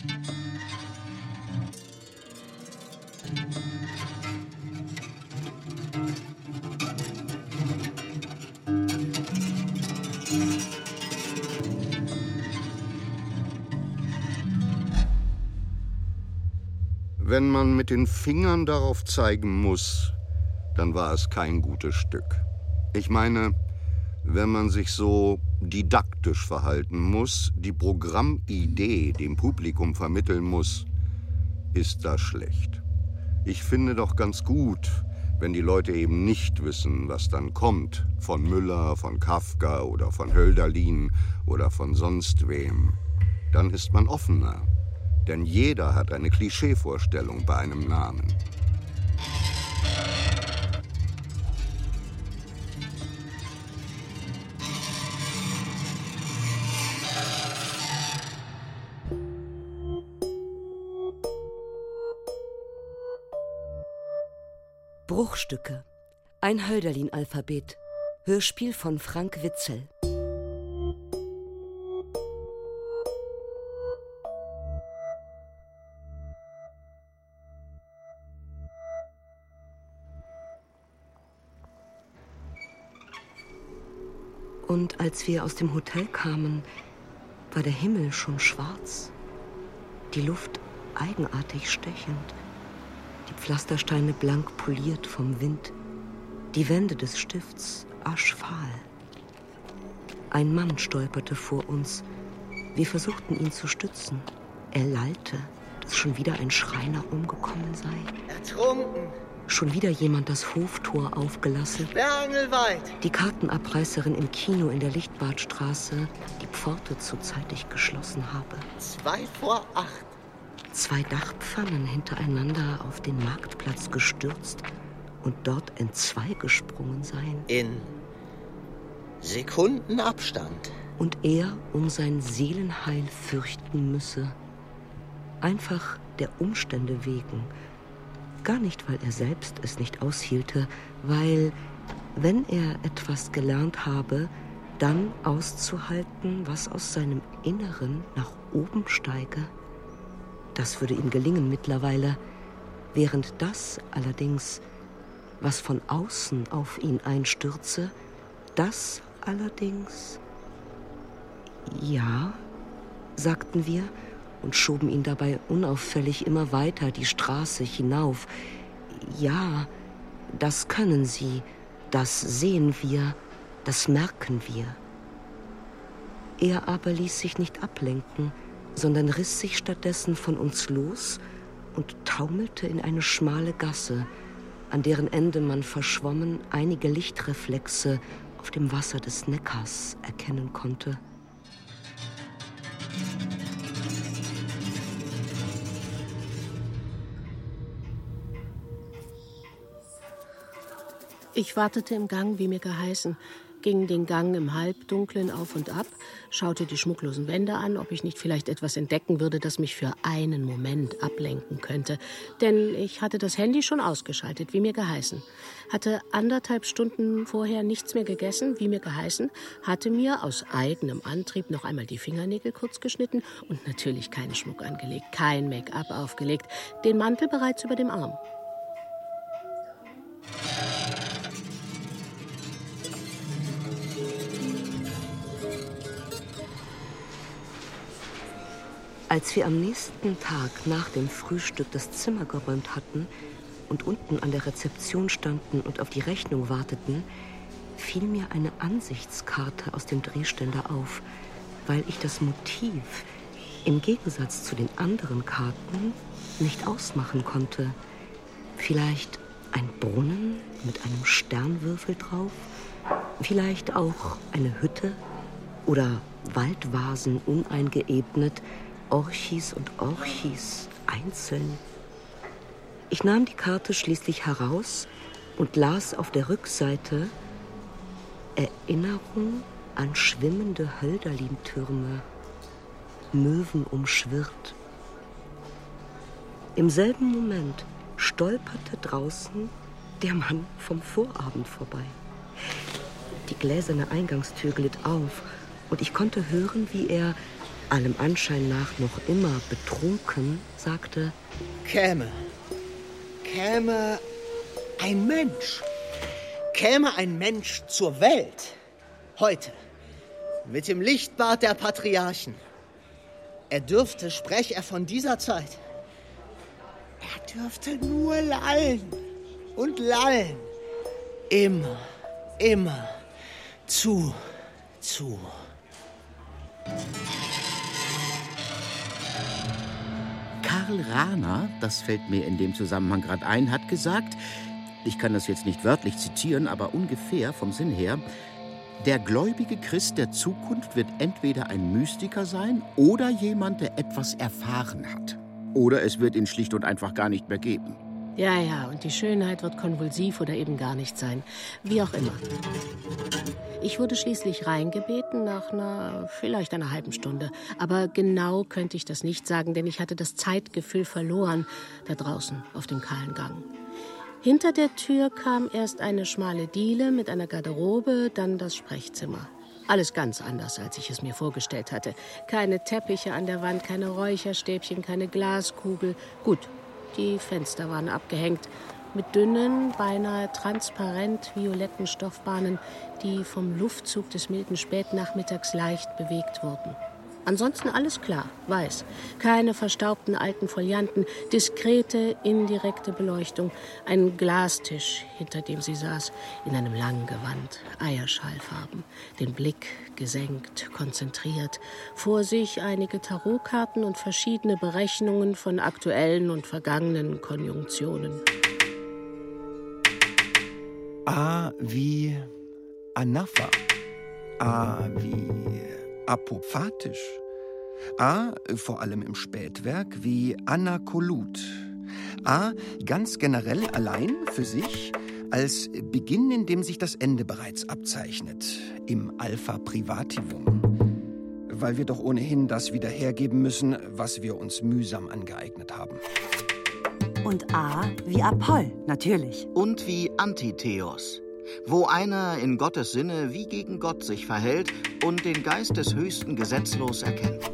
Wenn man mit den Fingern darauf zeigen muss, dann war es kein gutes Stück. Ich meine, wenn man sich so didaktisch verhalten muss, die Programmidee dem Publikum vermitteln muss, ist das schlecht. Ich finde doch ganz gut, wenn die Leute eben nicht wissen, was dann kommt, von Müller, von Kafka oder von Hölderlin oder von sonst wem. Dann ist man offener. Denn jeder hat eine Klischeevorstellung bei einem Namen. Bruchstücke. Ein Hölderlin-Alphabet. Hörspiel von Frank Witzel. Und als wir aus dem Hotel kamen, war der Himmel schon schwarz, die Luft eigenartig stechend, die Pflastersteine blank poliert vom Wind, die Wände des Stifts aschfahl. Ein Mann stolperte vor uns. Wir versuchten, ihn zu stützen. Er lallte, dass schon wieder ein Schreiner umgekommen sei. Ertrunken! Schon wieder jemand das Hoftor aufgelassen. Sperrangelweit! Die Kartenabreißerin im Kino in der Lichtbadstraße die Pforte zu zeitig geschlossen habe. 7:45. 2 Dachpfannen hintereinander auf den Marktplatz gestürzt und dort entzwei gesprungen seien. In Sekundenabstand. Und er um sein Seelenheil fürchten müsse. Einfach der Umstände wegen. Gar nicht, weil er selbst es nicht aushielte, weil, wenn er etwas gelernt habe, dann auszuhalten, was aus seinem Inneren nach oben steige. Das würde ihm gelingen mittlerweile, während das allerdings, was von außen auf ihn einstürze, das allerdings... Ja, sagten wir und schoben ihn dabei unauffällig immer weiter die Straße hinauf. Ja, das können Sie, das sehen wir, das merken wir. Er aber ließ sich nicht ablenken, sondern riss sich stattdessen von uns los und taumelte in eine schmale Gasse, an deren Ende man verschwommen einige Lichtreflexe auf dem Wasser des Neckars erkennen konnte. Ich wartete im Gang, wie mir geheißen, ging den Gang im Halbdunklen auf und ab, schaute die schmucklosen Wände an, ob ich nicht vielleicht etwas entdecken würde, das mich für einen Moment ablenken könnte. Denn ich hatte das Handy schon ausgeschaltet, wie mir geheißen. Hatte 1,5 Stunden vorher nichts mehr gegessen, wie mir geheißen, hatte mir aus eigenem Antrieb noch einmal die Fingernägel kurz geschnitten und natürlich keinen Schmuck angelegt, kein Make-up aufgelegt, den Mantel bereits über dem Arm. Als wir am nächsten Tag nach dem Frühstück das Zimmer geräumt hatten und unten an der Rezeption standen und auf die Rechnung warteten, fiel mir eine Ansichtskarte aus dem Drehständer auf, weil ich das Motiv im Gegensatz zu den anderen Karten nicht ausmachen konnte. Vielleicht ein Brunnen mit einem Sternwürfel drauf, vielleicht auch eine Hütte oder Waldvasen uneingeebnet, Orchis und Orchis einzeln. Ich nahm die Karte schließlich heraus und las auf der Rückseite Erinnerung an schwimmende Hölderlin-Türme, Möwen umschwirrt. Im selben Moment stolperte draußen der Mann vom Vorabend vorbei. Die gläserne Eingangstür glitt auf und ich konnte hören, wie er allem Anschein nach noch immer betrunken, sagte: Käme ein Mensch. Käme ein Mensch zur Welt. Heute. Mit dem Lichtbart der Patriarchen. Er dürfte, sprech er von dieser Zeit. Er dürfte nur lallen und lallen. Immer. Zu. Karl Rahner, das fällt mir in dem Zusammenhang gerade ein, hat gesagt, ich kann das jetzt nicht wörtlich zitieren, aber ungefähr vom Sinn her, der gläubige Christ der Zukunft wird entweder ein Mystiker sein oder jemand, der etwas erfahren hat. Oder es wird ihn schlicht und einfach gar nicht mehr geben. Ja, und die Schönheit wird konvulsiv oder eben gar nicht sein. Wie auch immer. Ich wurde schließlich reingebeten nach vielleicht einer halben Stunde. Aber genau könnte ich das nicht sagen, denn ich hatte das Zeitgefühl verloren, da draußen auf dem kahlen Gang. Hinter der Tür kam erst eine schmale Diele mit einer Garderobe, dann das Sprechzimmer. Alles ganz anders, als ich es mir vorgestellt hatte. Keine Teppiche an der Wand, keine Räucherstäbchen, keine Glaskugel. Gut, die Fenster waren abgehängt mit dünnen, beinahe transparent violetten Stoffbahnen, die vom Luftzug des milden Spätnachmittags leicht bewegt wurden. Ansonsten alles klar, weiß. Keine verstaubten alten Folianten, diskrete, indirekte Beleuchtung. Ein Glastisch, hinter dem sie saß, in einem langen Gewand, Eierschallfarben. Den Blick gesenkt, konzentriert. Vor sich einige Tarotkarten und verschiedene Berechnungen von aktuellen und vergangenen Konjunktionen. A wie Anapha. A wie apophatisch. A, vor allem im Spätwerk, wie Anakolut. A, ganz generell allein für sich, als Beginn, in dem sich das Ende bereits abzeichnet, im Alpha Privativum. Weil wir doch ohnehin das wieder hergeben müssen, was wir uns mühsam angeeignet haben. Und A wie Apoll, natürlich. Und wie Antitheos, wo einer in Gottes Sinne wie gegen Gott sich verhält und den Geist des Höchsten gesetzlos erkennt.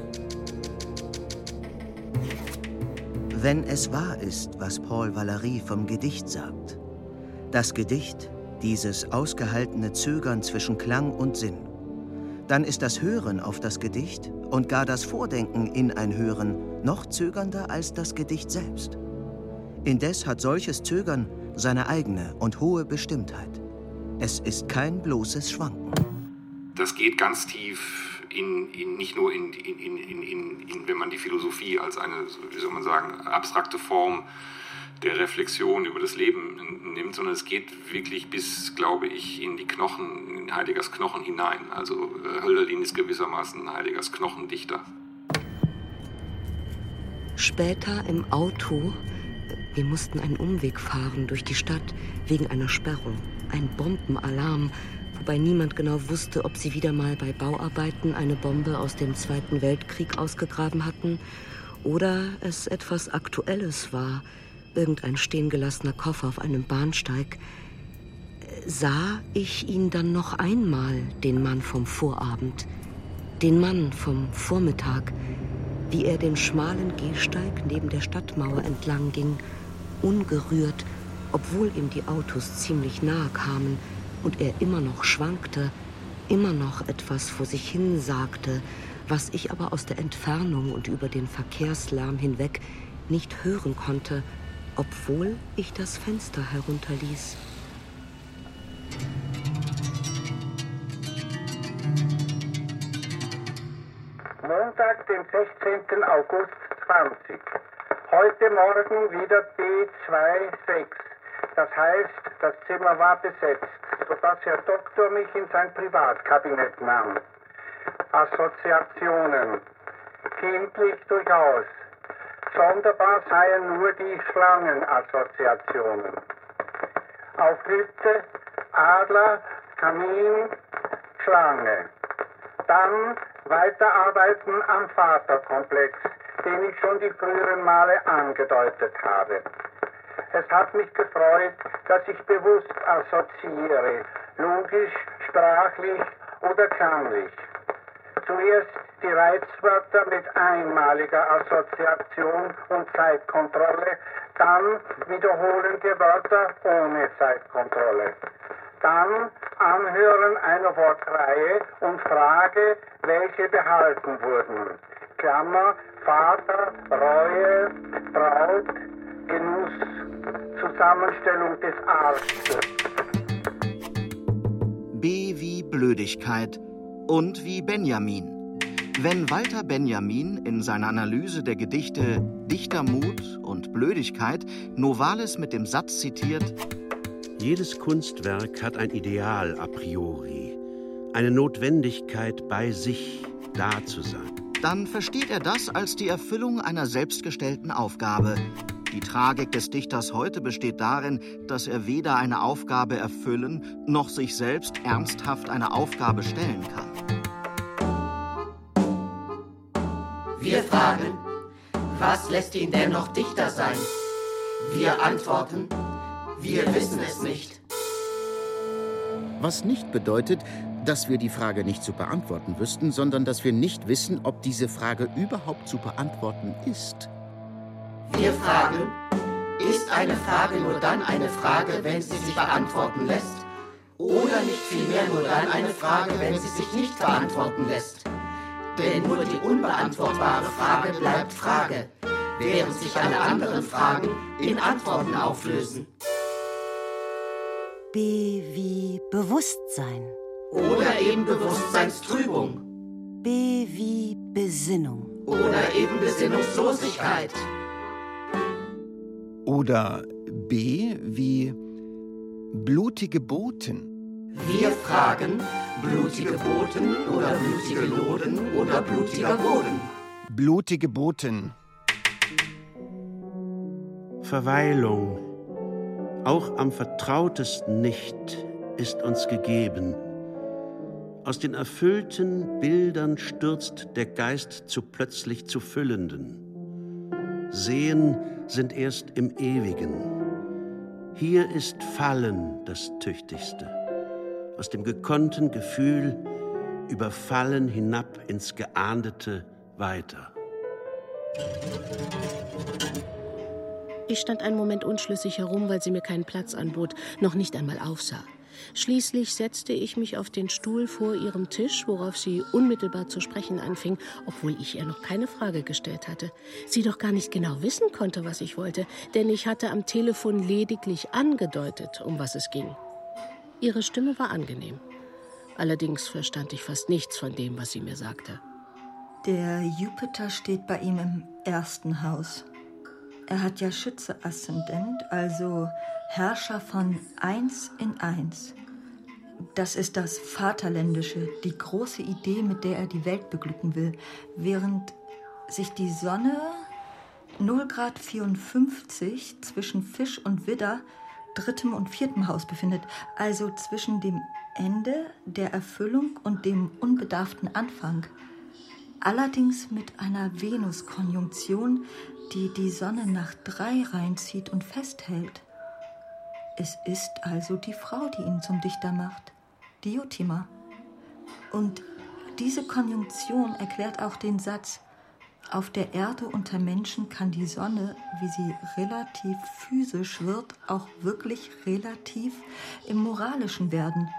Wenn es wahr ist, was Paul Valéry vom Gedicht sagt, das Gedicht, dieses ausgehaltene Zögern zwischen Klang und Sinn, dann ist das Hören auf das Gedicht und gar das Vordenken in ein Hören noch zögernder als das Gedicht selbst. Indes hat solches Zögern seine eigene und hohe Bestimmtheit. Es ist kein bloßes Schwanken. Das geht ganz tief nicht nur in, wenn man die Philosophie als eine, wie soll man sagen, abstrakte Form der Reflexion über das Leben nimmt, sondern es geht wirklich bis, glaube ich, in die Knochen, in Heideggers Knochen hinein. Also Hölderlin ist gewissermaßen Heideggers Knochendichter. Später im Auto, wir mussten einen Umweg fahren durch die Stadt wegen einer Sperrung, ein Bombenalarm, wobei niemand genau wusste, ob sie wieder mal bei Bauarbeiten eine Bombe aus dem Zweiten Weltkrieg ausgegraben hatten oder es etwas Aktuelles war, irgendein stehengelassener Koffer auf einem Bahnsteig. Sah ich ihn dann noch einmal, den Mann vom Vorabend, den Mann vom Vormittag, wie er den schmalen Gehsteig neben der Stadtmauer entlang ging, ungerührt, obwohl ihm die Autos ziemlich nahe kamen und er immer noch schwankte, immer noch etwas vor sich hin sagte, was ich aber aus der Entfernung und über den Verkehrslärm hinweg nicht hören konnte, obwohl ich das Fenster herunterließ. Montag, den 16. August 20. Heute Morgen wieder B26. Das heißt, das Zimmer war besetzt, sodass Herr Doktor mich in sein Privatkabinett nahm. Assoziationen. Kindlich durchaus. Sonderbar seien nur die Schlangenassoziationen. Auf Hütte, Adler, Kamin, Schlange. Dann weiterarbeiten am Vaterkomplex, den ich schon die früheren Male angedeutet habe. Es hat mich gefreut, dass ich bewusst assoziiere, logisch, sprachlich oder klanglich. Zuerst die Reizwörter mit einmaliger Assoziation und Zeitkontrolle, dann wiederholende Wörter ohne Zeitkontrolle. Dann Anhören einer Wortreihe und Frage, welche behalten wurden. Klammer, Vater, Reue, Braut, Genuss, Zusammenstellung des Arztes. B wie Blödigkeit und wie Benjamin. Wenn Walter Benjamin in seiner Analyse der Gedichte Dichtermut und Blödigkeit Novalis mit dem Satz zitiert: Jedes Kunstwerk hat ein Ideal a priori, eine Notwendigkeit, bei sich da zu sein. Dann versteht er das als die Erfüllung einer selbstgestellten Aufgabe. Die Tragik des Dichters heute besteht darin, dass er weder eine Aufgabe erfüllen, noch sich selbst ernsthaft eine Aufgabe stellen kann. Wir fragen, was lässt ihn denn noch Dichter sein? Wir antworten, wir wissen es nicht. Was nicht bedeutet, dass wir die Frage nicht zu beantworten wüssten, sondern dass wir nicht wissen, ob diese Frage überhaupt zu beantworten ist. Wir fragen, ist eine Frage nur dann eine Frage, wenn sie sich beantworten lässt? Oder nicht vielmehr nur dann eine Frage, wenn sie sich nicht beantworten lässt? Denn nur die unbeantwortbare Frage bleibt Frage, während sich alle anderen Fragen in Antworten auflösen. B wie Bewusstsein. Oder eben Bewusstseinstrübung. B wie Besinnung. Oder eben Besinnungslosigkeit. Oder B wie blutige Boten. Wir fragen, blutige Boten oder blutige Loden oder blutiger Boden. Blutige Boten. Verweilung, auch am vertrautesten nicht, ist uns gegeben. Aus den erfüllten Bildern stürzt der Geist zu plötzlich zu Füllenden. Sehen sind erst im Ewigen. Hier ist Fallen das Tüchtigste. Aus dem gekonnten Gefühl überfallen hinab ins Geahndete weiter. Ich stand einen Moment unschlüssig herum, weil sie mir keinen Platz anbot, noch nicht einmal aufsah. Schließlich setzte ich mich auf den Stuhl vor ihrem Tisch, worauf sie unmittelbar zu sprechen anfing, obwohl ich ihr noch keine Frage gestellt hatte. Sie doch gar nicht genau wissen konnte, was ich wollte, denn ich hatte am Telefon lediglich angedeutet, um was es ging. Ihre Stimme war angenehm. Allerdings verstand ich fast nichts von dem, was sie mir sagte. Der Jupiter steht bei ihm im ersten Haus. Er hat ja Schütze-Aszendent, also Herrscher von 1 in 1. Das ist das Vaterländische, die große Idee, mit der er die Welt beglücken will, während sich die Sonne 0 Grad 54 zwischen Fisch und Widder, 3. und 4. Haus befindet, also zwischen dem Ende der Erfüllung und dem unbedarften Anfang. Allerdings mit einer Venus-Konjunktion, die die Sonne nach 3 reinzieht und festhält. Es ist also die Frau, die ihn zum Dichter macht, Diotima. Und diese Konjunktion erklärt auch den Satz: Auf der Erde unter Menschen kann die Sonne, wie sie relativ physisch wird, auch wirklich relativ im Moralischen werden.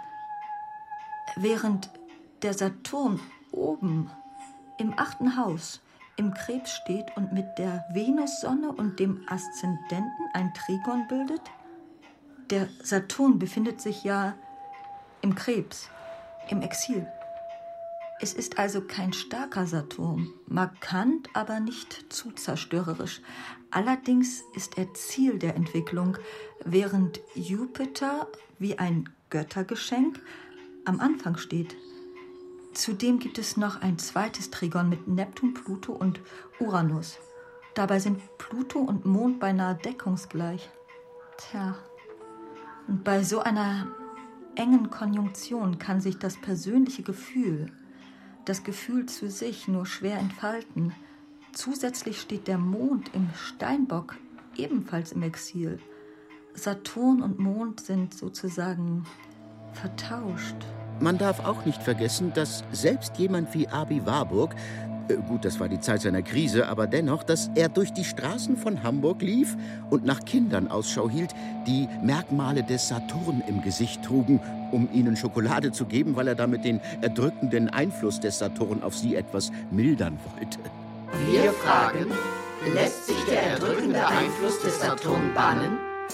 Während der Saturn oben im 8. Haus im Krebs steht und mit der Venussonne und dem Aszendenten ein Trigon bildet. Der Saturn befindet sich ja im Krebs, im Exil. Es ist also kein starker Saturn, markant, aber nicht zu zerstörerisch. Allerdings ist er Ziel der Entwicklung, während Jupiter wie ein Göttergeschenk am Anfang steht. Zudem gibt es noch ein zweites Trigon mit Neptun, Pluto und Uranus. Dabei sind Pluto und Mond beinahe deckungsgleich. Tja, und bei so einer engen Konjunktion kann sich das persönliche Gefühl, das Gefühl zu sich, nur schwer entfalten. Zusätzlich steht der Mond im Steinbock ebenfalls im Exil. Saturn und Mond sind sozusagen vertauscht, Man darf auch nicht vergessen, dass selbst jemand wie Abi Warburg, gut, das war die Zeit seiner Krise, aber dennoch, dass er durch die Straßen von Hamburg lief und nach Kindern Ausschau hielt, die Merkmale des Saturn im Gesicht trugen, um ihnen Schokolade zu geben, weil er damit den erdrückenden Einfluss des Saturn auf sie etwas mildern wollte. Wir fragen, lässt sich der erdrückende Einfluss des Saturn bannen?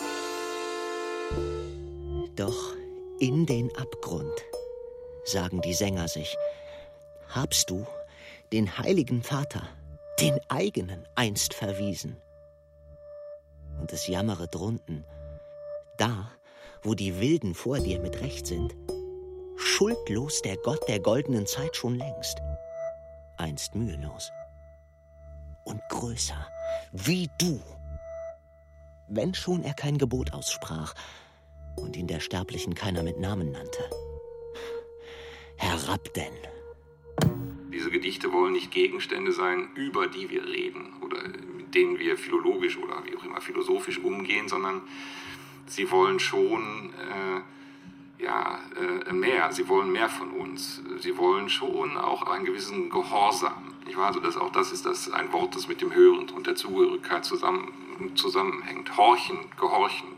Doch in den Abgrund, sagen die Sänger sich, habst du den heiligen Vater, den eigenen, einst verwiesen. Und es jammere drunten, da, wo die Wilden vor dir mit Recht sind, schuldlos der Gott der goldenen Zeit schon längst, einst mühelos und größer wie du, wenn schon er kein Gebot aussprach und ihn der Sterblichen keiner mit Namen nannte. Herab denn! Diese Gedichte wollen nicht Gegenstände sein, über die wir reden oder mit denen wir philologisch oder wie auch immer philosophisch umgehen, sondern sie wollen schon mehr. Sie wollen mehr von uns. Sie wollen schon auch einen gewissen Gehorsam. Also das ist ein Wort, das mit dem Hören und der Zugehörigkeit zusammenhängt. Horchen, gehorchen.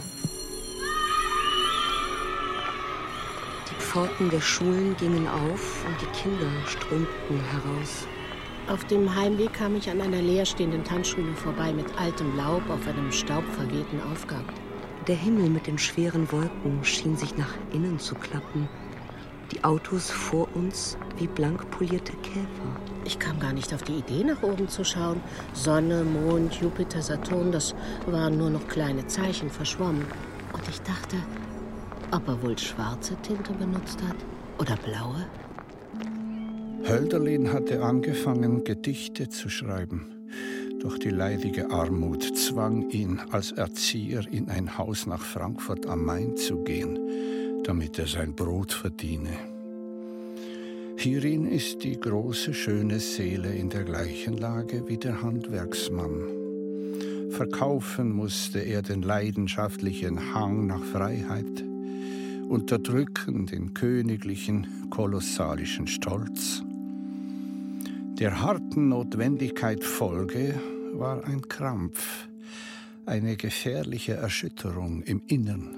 Die Pforten der Schulen gingen auf und die Kinder strömten heraus. Auf dem Heimweg kam ich an einer leerstehenden Tanzschule vorbei mit altem Laub auf einem staubverwehten Aufgang. Der Himmel mit den schweren Wolken schien sich nach innen zu klappen. Die Autos vor uns wie blank polierte Käfer. Ich kam gar nicht auf die Idee, nach oben zu schauen. Sonne, Mond, Jupiter, Saturn, das waren nur noch kleine Zeichen, verschwommen. Und ich dachte, ob er wohl schwarze Tinte benutzt hat oder blaue? Hölderlin hatte angefangen, Gedichte zu schreiben. Doch die leidige Armut zwang ihn als Erzieher in ein Haus nach Frankfurt am Main zu gehen, damit er sein Brot verdiene. Hierin ist die große, schöne Seele in der gleichen Lage wie der Handwerksmann. Verkaufen musste er den leidenschaftlichen Hang nach Freiheit, unterdrücken den königlichen, kolossalischen Stolz. Der harten Notwendigkeit Folge war ein Krampf, eine gefährliche Erschütterung im Innern.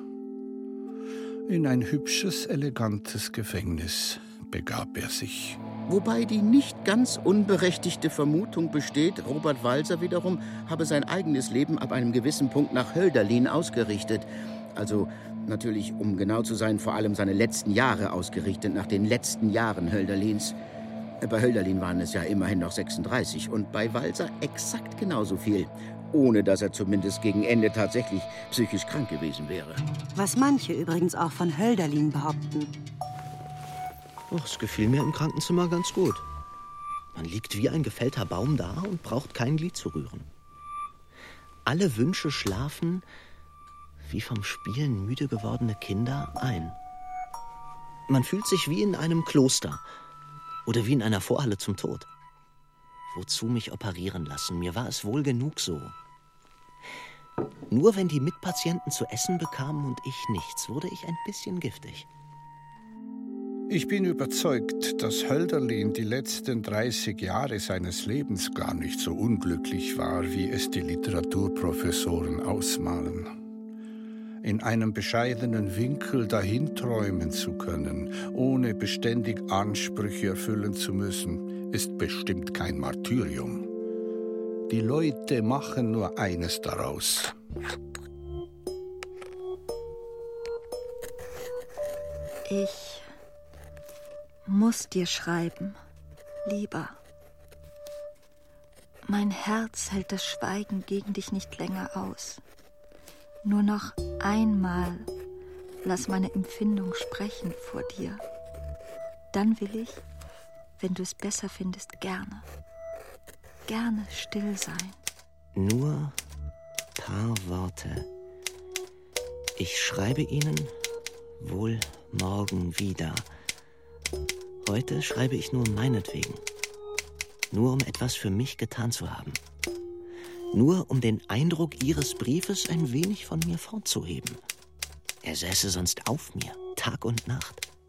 In ein hübsches, elegantes Gefängnis begab er sich. Wobei die nicht ganz unberechtigte Vermutung besteht, Robert Walser wiederum habe sein eigenes Leben ab einem gewissen Punkt nach Hölderlin ausgerichtet. Also natürlich, um genau zu sein, vor allem seine letzten Jahre ausgerichtet, nach den letzten Jahren Hölderlins. Bei Hölderlin waren es ja immerhin noch 36 und bei Walser exakt genauso viel, ohne dass er zumindest gegen Ende tatsächlich psychisch krank gewesen wäre. Was manche übrigens auch von Hölderlin behaupten. Ach, es gefiel mir im Krankenzimmer ganz gut. Man liegt wie ein gefällter Baum da und braucht kein Glied zu rühren. Alle Wünsche schlafen, wie vom Spielen müde gewordene Kinder, ein. Man fühlt sich wie in einem Kloster oder wie in einer Vorhalle zum Tod. Wozu mich operieren lassen? Mir war es wohl genug so. Nur wenn die Mitpatienten zu essen bekamen und ich nichts, wurde ich ein bisschen giftig. Ich bin überzeugt, dass Hölderlin die letzten 30 Jahre seines Lebens gar nicht so unglücklich war, wie es die Literaturprofessoren ausmalen. In einem bescheidenen Winkel dahinträumen zu können, ohne beständig Ansprüche erfüllen zu müssen, ist bestimmt kein Martyrium. Die Leute machen nur eines daraus. Ich muss dir schreiben, Lieber. Mein Herz hält das Schweigen gegen dich nicht länger aus. Nur noch einmal lass meine Empfindung sprechen vor dir. Dann will ich, wenn du es besser findest, gerne still sein. Nur paar Worte. Ich schreibe Ihnen wohl morgen wieder. Heute schreibe ich nur meinetwegen. Nur um etwas für mich getan zu haben. Nur um den Eindruck Ihres Briefes ein wenig von mir fortzuheben. Er säße sonst auf mir, Tag und Nacht.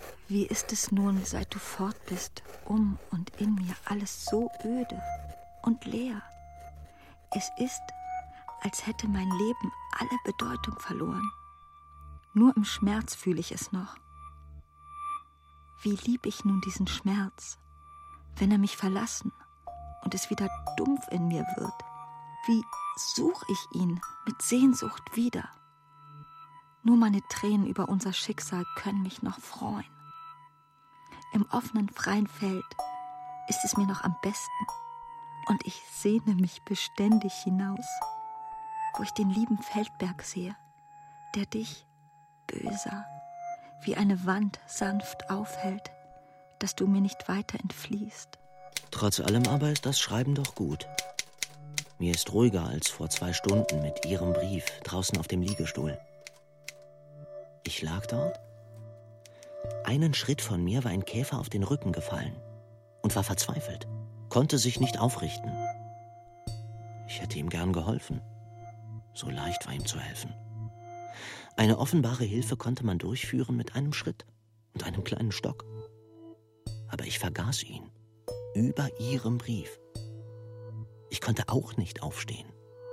Wie ist es nun, seit du fort bist, und in mir alles so öde und leer? Es ist, als hätte mein Leben alle Bedeutung verloren. Nur im Schmerz fühle ich es noch. Wie lieb ich nun diesen Schmerz, wenn er mich verlassen und es wieder dumpf in mir wird. Wie such ich ihn mit Sehnsucht wieder. Nur meine Tränen über unser Schicksal können mich noch freuen. Im offenen, freien Feld ist es mir noch am besten und ich sehne mich beständig hinaus, wo ich den lieben Feldberg sehe, der dich, Böser, wie eine Wand sanft aufhält, dass du mir nicht weiter entfliehst. Trotz allem aber ist das Schreiben doch gut. Mir ist ruhiger als vor 2 Stunden mit Ihrem Brief draußen auf dem Liegestuhl. Ich lag dort. Einen Schritt von mir war ein Käfer auf den Rücken gefallen und war verzweifelt, konnte sich nicht aufrichten. Ich hätte ihm gern geholfen. So leicht war ihm zu helfen. Eine offenbare Hilfe konnte man durchführen mit einem Schritt und einem kleinen Stock. Aber ich vergaß ihn, über Ihrem Brief. Ich konnte auch nicht aufstehen.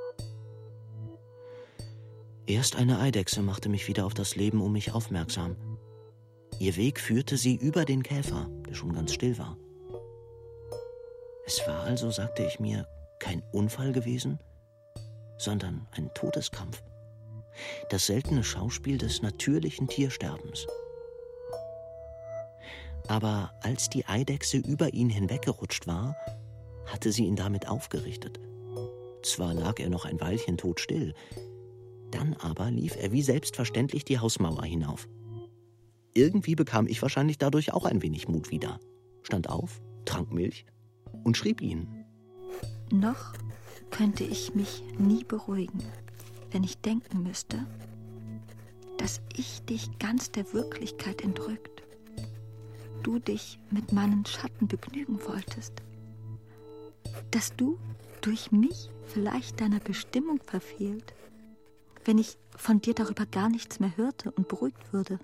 Erst eine Eidechse machte mich wieder auf das Leben um mich aufmerksam. Ihr Weg führte sie über den Käfer, der schon ganz still war. Es war also, sagte ich mir, kein Unfall gewesen, sondern ein Todeskampf. Das seltene Schauspiel des natürlichen Tiersterbens. Aber als die Eidechse über ihn hinweggerutscht war, hatte sie ihn damit aufgerichtet. Zwar lag er noch ein Weilchen todstill, dann aber lief er wie selbstverständlich die Hausmauer hinauf. Irgendwie bekam ich wahrscheinlich dadurch auch ein wenig Mut wieder, stand auf, trank Milch und schrieb ihnen. Noch könnte ich mich nie beruhigen, wenn ich denken müsste, dass ich dich ganz der Wirklichkeit entrückt, du dich mit meinen Schatten begnügen wolltest, dass du durch mich vielleicht deiner Bestimmung verfehlt, wenn ich von dir darüber gar nichts mehr hörte und beruhigt würde.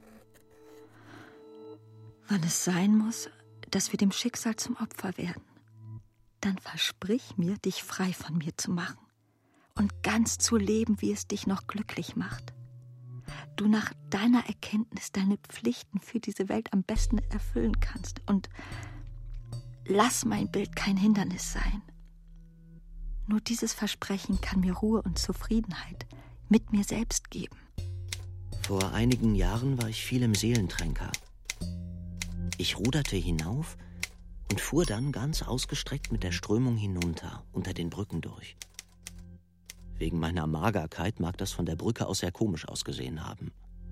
Wann es sein muss, dass wir dem Schicksal zum Opfer werden, dann versprich mir, dich frei von mir zu machen und ganz zu leben, wie es dich noch glücklich macht. Du nach deiner Erkenntnis deine Pflichten für diese Welt am besten erfüllen kannst und lass mein Bild kein Hindernis sein. Nur dieses Versprechen kann mir Ruhe und Zufriedenheit mit mir selbst geben. Vor einigen Jahren war ich viel im Seelentränker. Ich ruderte hinauf und fuhr dann ganz ausgestreckt mit der Strömung hinunter, unter den Brücken durch. Wegen meiner Magerkeit mag das von der Brücke aus sehr komisch ausgesehen haben.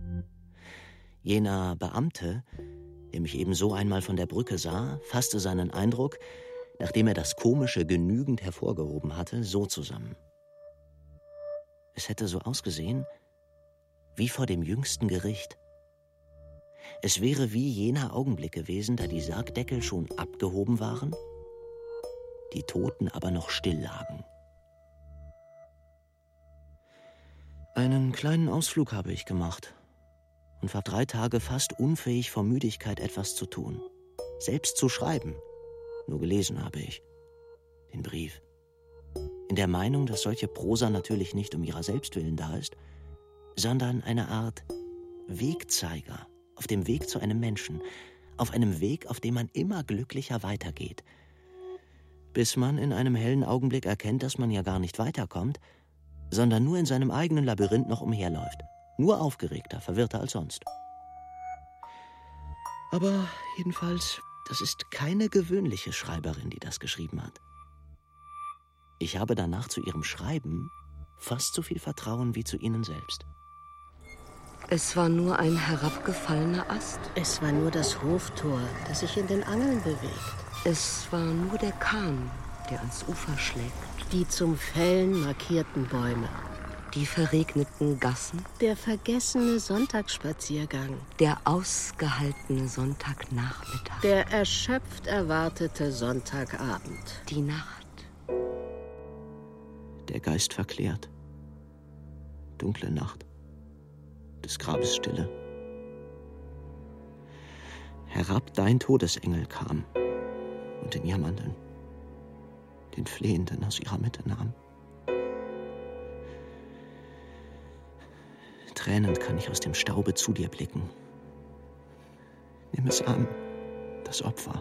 Jener Beamte, der mich ebenso einmal von der Brücke sah, fasste seinen Eindruck, nachdem er das Komische genügend hervorgehoben hatte, so zusammen. Es hätte so ausgesehen wie vor dem jüngsten Gericht. Es wäre wie jener Augenblick gewesen, da die Sargdeckel schon abgehoben waren, die Toten aber noch still lagen. Einen kleinen Ausflug habe ich gemacht und war 3 Tage fast unfähig vor Müdigkeit etwas zu tun, selbst zu schreiben. Nur gelesen habe ich den Brief. In der Meinung, dass solche Prosa natürlich nicht um ihrer selbst willen da ist, sondern eine Art Wegzeiger auf dem Weg zu einem Menschen, auf einem Weg, auf dem man immer glücklicher weitergeht. Bis man in einem hellen Augenblick erkennt, dass man ja gar nicht weiterkommt, sondern nur in seinem eigenen Labyrinth noch umherläuft. Nur aufgeregter, verwirrter als sonst. Aber jedenfalls, das ist keine gewöhnliche Schreiberin, die das geschrieben hat. Ich habe danach zu ihrem Schreiben fast so viel Vertrauen wie zu Ihnen selbst. Es war nur ein herabgefallener Ast. Es war nur das Hoftor, das sich in den Angeln bewegt. Es war nur der Kahn, der ans Ufer schlägt. Die zum Fällen markierten Bäume. Die verregneten Gassen. Der vergessene Sonntagsspaziergang. Der ausgehaltene Sonntagnachmittag. Der erschöpft erwartete Sonntagabend. Die Nacht. Der Geist verklärt. Dunkle Nacht. Des Grabes Stille. herab dein Todesengel kam und den Jammernden, den Flehenden aus ihrer Mitte nahm. Tränend kann ich aus dem Staube zu dir blicken. Nimm es an, das Opfer.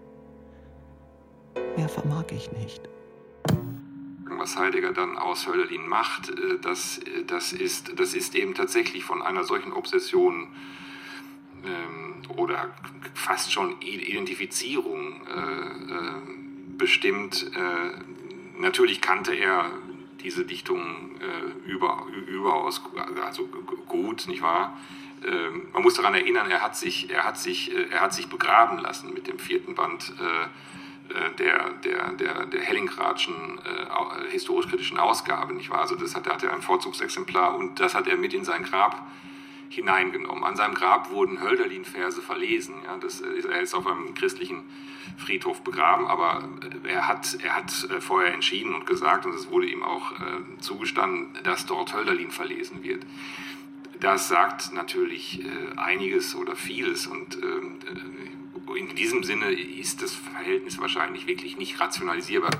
Mehr vermag ich nicht. Was Heidegger dann aus Hölderlin macht, das ist eben tatsächlich von einer solchen Obsession oder fast schon Identifizierung bestimmt. Natürlich kannte er diese Dichtung überaus gut, nicht wahr? Man muss daran erinnern, er hat sich begraben lassen mit dem 4. Band der Hellingradschen historisch-kritischen Ausgabe, nicht wahr? Also das hat er ein Vorzugsexemplar und das hat er mit in sein Grab hineingenommen. An seinem Grab wurden Hölderlin-Verse verlesen. Ja? Er ist auf einem christlichen Friedhof begraben, aber er hat vorher entschieden und gesagt, und es wurde ihm auch zugestanden, dass dort Hölderlin verlesen wird. Das sagt natürlich einiges oder vieles und in diesem Sinne ist das Verhältnis wahrscheinlich wirklich nicht rationalisierbar.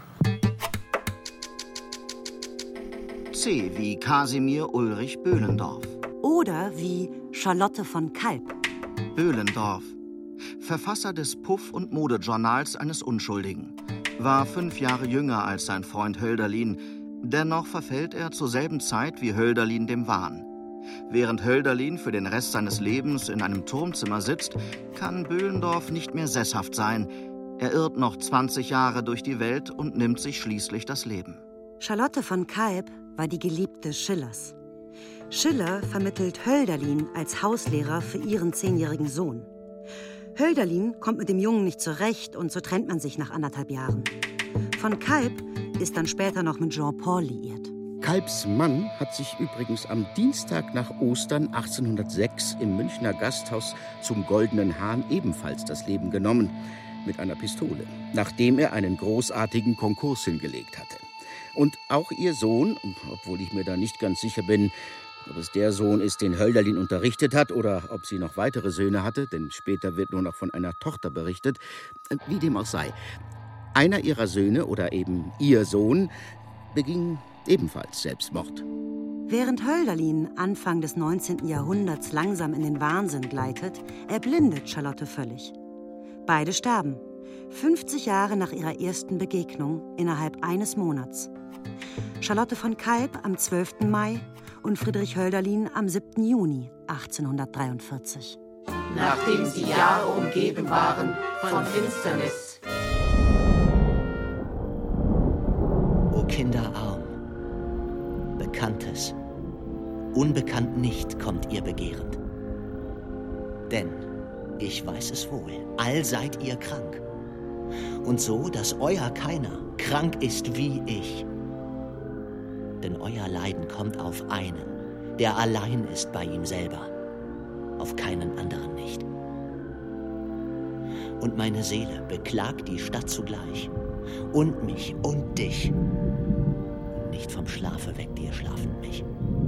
C wie Kasimir Ulrich Böhlendorf. Oder wie Charlotte von Kalb. Böhlendorf, Verfasser des Puff- und Modejournals eines Unschuldigen, war 5 Jahre jünger als sein Freund Hölderlin, dennoch verfällt er zur selben Zeit wie Hölderlin dem Wahn. Während Hölderlin für den Rest seines Lebens in einem Turmzimmer sitzt, kann Böhlendorf nicht mehr sesshaft sein. Er irrt noch 20 Jahre durch die Welt und nimmt sich schließlich das Leben. Charlotte von Kalb war die Geliebte Schillers. Schiller vermittelt Hölderlin als Hauslehrer für ihren 10-jährigen Sohn. Hölderlin kommt mit dem Jungen nicht zurecht und so trennt man sich nach 1,5 Jahren. Von Kalb ist dann später noch mit Jean-Paul liiert. Kalbs Mann hat sich übrigens am Dienstag nach Ostern 1806 im Münchner Gasthaus zum Goldenen Hahn ebenfalls das Leben genommen, mit einer Pistole, nachdem er einen großartigen Konkurs hingelegt hatte. Und auch ihr Sohn, obwohl ich mir da nicht ganz sicher bin, ob es der Sohn ist, den Hölderlin unterrichtet hat, oder ob sie noch weitere Söhne hatte, denn später wird nur noch von einer Tochter berichtet, wie dem auch sei. Einer ihrer Söhne, oder eben ihr Sohn, beging ebenfalls Selbstmord. Während Hölderlin Anfang des 19. Jahrhunderts langsam in den Wahnsinn gleitet, erblindet Charlotte völlig. Beide sterben, 50 Jahre nach ihrer ersten Begegnung, innerhalb eines Monats. Charlotte von Kalb am 12. Mai und Friedrich Hölderlin am 7. Juni 1843. Nachdem die Jahre umgeben waren von Finsternis. O Kinderarm, Bekanntes, unbekannt nicht kommt ihr begehrend. Denn, ich weiß es wohl, all seid ihr krank. Und so, dass euer keiner krank ist wie ich. Denn euer Leiden kommt auf einen, der allein ist bei ihm selber, auf keinen anderen nicht. Und meine Seele beklagt die Stadt zugleich, und mich und dich. Und nicht vom Schlafe weckt ihr schlafend mich.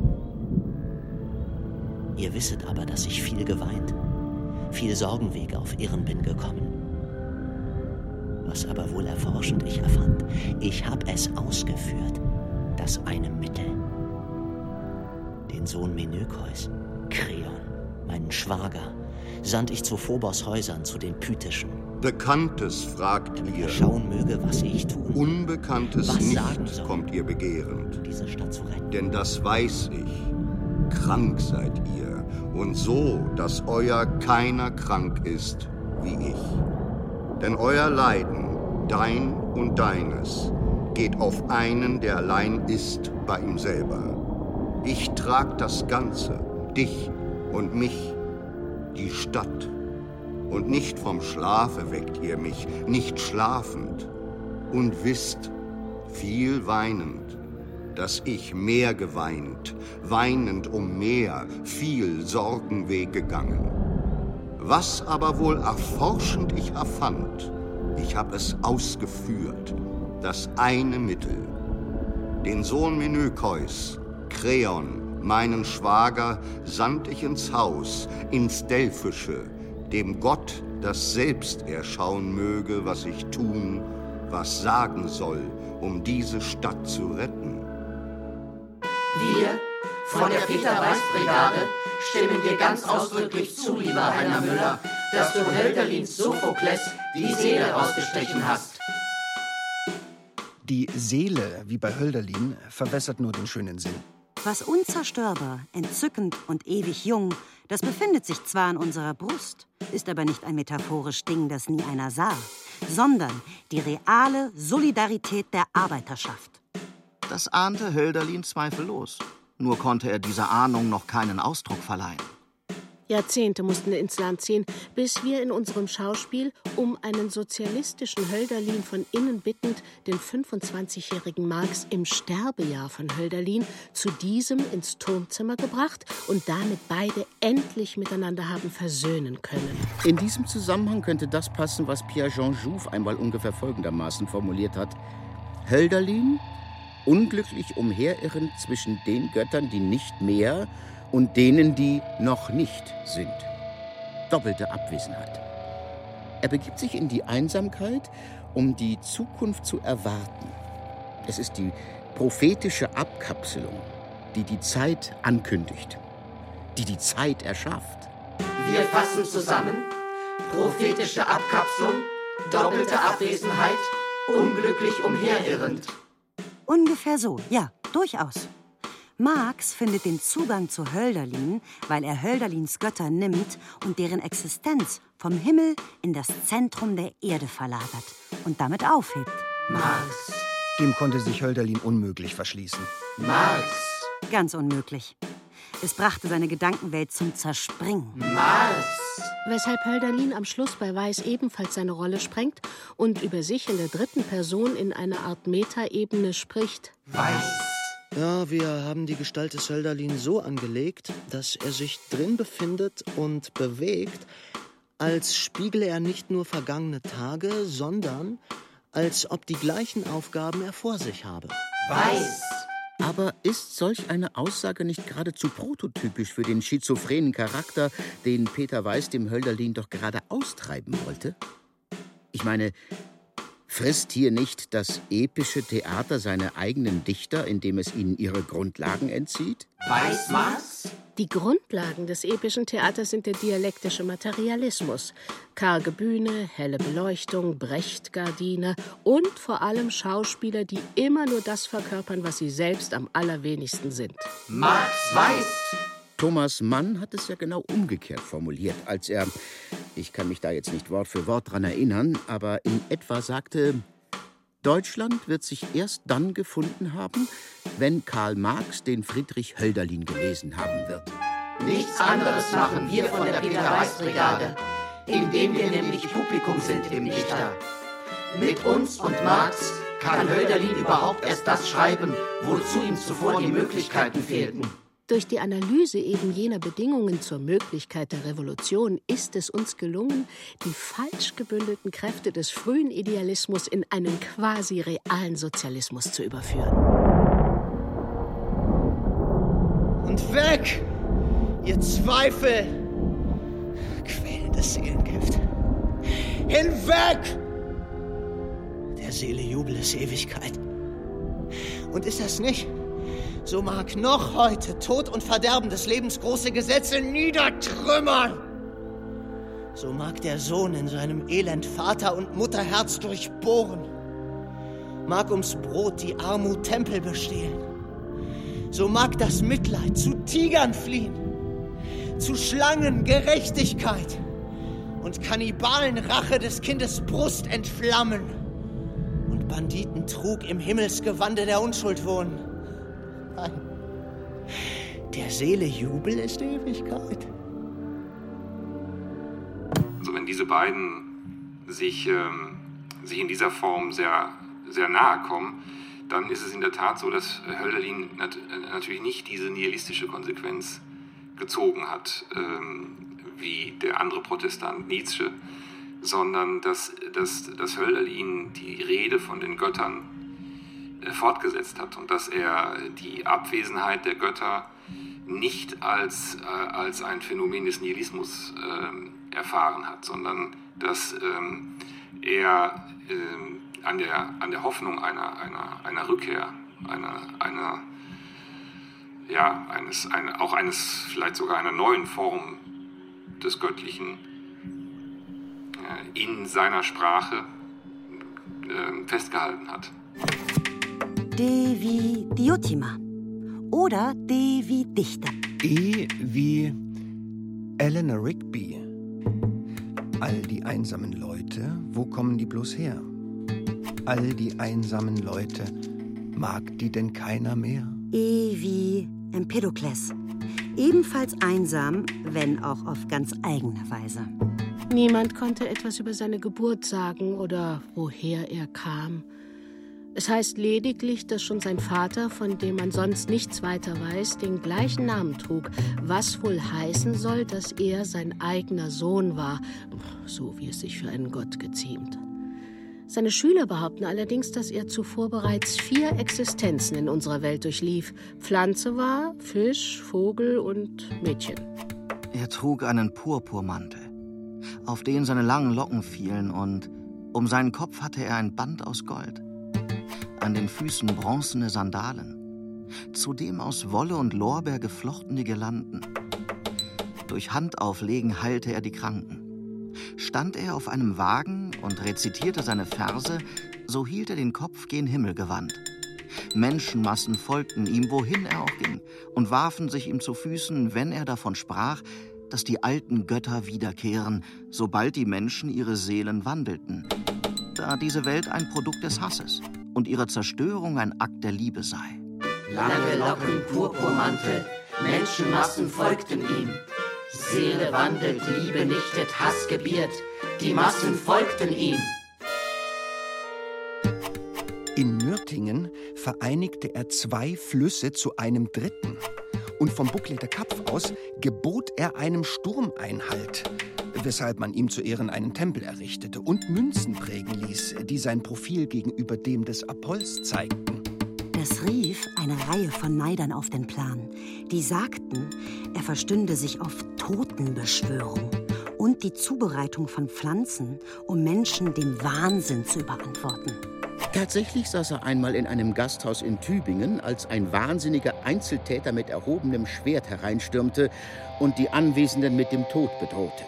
Ihr wisset aber, dass ich viel geweint, viel Sorgenwege auf Irren bin gekommen. Was aber wohl erforschend ich erfand, ich hab es ausgeführt, das eine Mittel. Den Sohn Menökeus, Kreon, meinen Schwager, sandt ich zu Phobos Häusern, zu den Pythischen. Bekanntes fragt ihr. Schauen möge, was ich tun. Unbekanntes was nicht kommt ihr begehrend. Diese Stadt zu retten. Denn das weiß ich. Krank seid ihr. Und so, dass euer keiner krank ist wie ich. Denn euer Leiden, dein und deines, geht auf einen, der allein ist bei ihm selber. Ich trag das Ganze, dich und mich, die Stadt. Und nicht vom Schlafe weckt ihr mich, nicht schlafend. Und wisst, viel weinend, dass ich mehr geweint, weinend um mehr, viel Sorgenweg gegangen. Was aber wohl erforschend ich erfand, ich hab es ausgeführt, das eine Mittel. Den Sohn Menökeus, Kreon, meinen Schwager, sandt ich ins Haus, ins Delphische, dem Gott, dass selbst er schauen möge, was ich tun, was sagen soll, um diese Stadt zu retten. Wir von der Peter-Weiß-Brigade stimmen dir ganz ausdrücklich zu, lieber Rainer Müller, dass du Hölderlins Sophokles die Seele rausgestrichen hast. Die Seele, wie bei Hölderlin, verwässert nur den schönen Sinn. Was unzerstörbar, entzückend und ewig jung, das befindet sich zwar in unserer Brust, ist aber nicht ein metaphorisch Ding, das nie einer sah, sondern die reale Solidarität der Arbeiterschaft. Das ahnte Hölderlin zweifellos. Nur konnte er dieser Ahnung noch keinen Ausdruck verleihen. Jahrzehnte mussten ins Land ziehen, bis wir in unserem Schauspiel um einen sozialistischen Hölderlin von innen bittend den 25-jährigen Marx im Sterbejahr von Hölderlin zu diesem ins Turmzimmer gebracht und damit beide endlich miteinander haben versöhnen können. In diesem Zusammenhang könnte das passen, was Pierre-Jean Jouve einmal ungefähr folgendermaßen formuliert hat. Hölderlin, unglücklich umherirrend zwischen den Göttern, die nicht mehr und denen, die noch nicht sind. Doppelte Abwesenheit. Er begibt sich in die Einsamkeit, um die Zukunft zu erwarten. Es ist die prophetische Abkapselung, die die Zeit ankündigt, die die Zeit erschafft. Wir fassen zusammen: prophetische Abkapselung, doppelte Abwesenheit, unglücklich umherirrend. Ungefähr so, ja, durchaus. Marx findet den Zugang zu Hölderlin, weil er Hölderlins Götter nimmt und deren Existenz vom Himmel in das Zentrum der Erde verlagert und damit aufhebt. Marx. Dem konnte sich Hölderlin unmöglich verschließen. Marx. Ganz unmöglich. Es brachte seine Gedankenwelt zum Zerspringen. Marx. Weshalb Hölderlin am Schluss bei Weiß ebenfalls seine Rolle sprengt und über sich in der dritten Person in einer Art Metaebene spricht. Weiß. Ja, wir haben die Gestalt des Hölderlin so angelegt, dass er sich drin befindet und bewegt, als spiegele er nicht nur vergangene Tage, sondern als ob die gleichen Aufgaben er vor sich habe. Weiß. Aber ist solch eine Aussage nicht geradezu prototypisch für den schizophrenen Charakter, den Peter Weiß dem Hölderlin doch gerade austreiben wollte? Ich meine, frisst hier nicht das epische Theater seine eigenen Dichter, indem es ihnen ihre Grundlagen entzieht? Weiß Marx? Die Grundlagen des epischen Theaters sind der dialektische Materialismus. Karge Bühne, helle Beleuchtung, Brecht-Gardine und vor allem Schauspieler, die immer nur das verkörpern, was sie selbst am allerwenigsten sind. Marx weiß. Thomas Mann hat es ja genau umgekehrt formuliert, als er, ich kann mich da jetzt nicht Wort für Wort dran erinnern, aber in etwa sagte: Deutschland wird sich erst dann gefunden haben, wenn Karl Marx den Friedrich Hölderlin gelesen haben wird. Nichts anderes machen wir von der Peter-Weiß-Brigade, indem wir nämlich Publikum sind im Dichter. Mit uns und Marx kann Hölderlin überhaupt erst das schreiben, wozu ihm zuvor die Möglichkeiten fehlten. Durch die Analyse eben jener Bedingungen zur Möglichkeit der Revolution ist es uns gelungen, die falsch gebündelten Kräfte des frühen Idealismus in einen quasi realen Sozialismus zu überführen. Und weg, ihr Zweifel! Quälendes Seelengift. Hinweg! Der Seele Jubel ist Ewigkeit. Und ist das nicht? So mag noch heute Tod und Verderben des Lebens große Gesetze niedertrümmern. So mag der Sohn in seinem Elend Vater und Mutterherz durchbohren. Mag ums Brot die Armut Tempel bestehlen. So mag das Mitleid zu Tigern fliehen, zu Schlangen Gerechtigkeit und Kannibalen Rache des Kindes Brust entflammen und Banditen Trug im Himmelsgewande der Unschuld wohnen. Nein, der Seele Jubel ist Ewigkeit. Also wenn diese beiden sich in dieser Form sehr, sehr nahe kommen, dann ist es in der Tat so, dass Hölderlin natürlich nicht diese nihilistische Konsequenz gezogen hat, wie der andere Protestant Nietzsche, sondern dass Hölderlin die Rede von den Göttern fortgesetzt hat und dass er die Abwesenheit der Götter nicht als ein Phänomen des Nihilismus erfahren hat, sondern dass er an der Hoffnung einer Rückkehr, vielleicht sogar einer neuen Form des Göttlichen in seiner Sprache festgehalten hat. D wie Diotima oder D wie Dichter. E wie Eleanor Rigby. All die einsamen Leute, wo kommen die bloß her? All die einsamen Leute, mag die denn keiner mehr? E wie Empedokles. Ebenfalls einsam, wenn auch auf ganz eigene Weise. Niemand konnte etwas über seine Geburt sagen oder woher er kam. Es heißt lediglich, dass schon sein Vater, von dem man sonst nichts weiter weiß, den gleichen Namen trug, was wohl heißen soll, dass er sein eigener Sohn war, so wie es sich für einen Gott geziemt. Seine Schüler behaupten allerdings, dass er zuvor bereits 4 Existenzen in unserer Welt durchlief. Pflanze war, Fisch, Vogel und Mädchen. Er trug einen Purpurmantel, auf den seine langen Locken fielen, und um seinen Kopf hatte er ein Band aus Gold. An den Füßen bronzene Sandalen, zudem aus Wolle und Lorbeer geflochtene Girlanden. Durch Handauflegen heilte er die Kranken. Stand er auf einem Wagen und rezitierte seine Verse, so hielt er den Kopf gen Himmel gewandt. Menschenmassen folgten ihm, wohin er auch ging, und warfen sich ihm zu Füßen, wenn er davon sprach, dass die alten Götter wiederkehren, sobald die Menschen ihre Seelen wandelten, da diese Welt ein Produkt des Hasses und ihre Zerstörung ein Akt der Liebe sei. Lange Locken, Purpurmantel, Menschenmassen folgten ihm. Seele wandelt, Liebe nichtet, Hass gebiert, die Massen folgten ihm. In Nürtingen vereinigte er 2 Flüsse zu einem dritten. Und vom Buckleter Kapf aus gebot er einem Sturm Einhalt, weshalb man ihm zu Ehren einen Tempel errichtete und Münzen prägen ließ, die sein Profil gegenüber dem des Apolls zeigten. Das rief eine Reihe von Neidern auf den Plan, die sagten, er verstünde sich auf Totenbeschwörung und die Zubereitung von Pflanzen, um Menschen dem Wahnsinn zu überantworten. Tatsächlich saß er einmal in einem Gasthaus in Tübingen, als ein wahnsinniger Einzeltäter mit erhobenem Schwert hereinstürmte und die Anwesenden mit dem Tod bedrohte.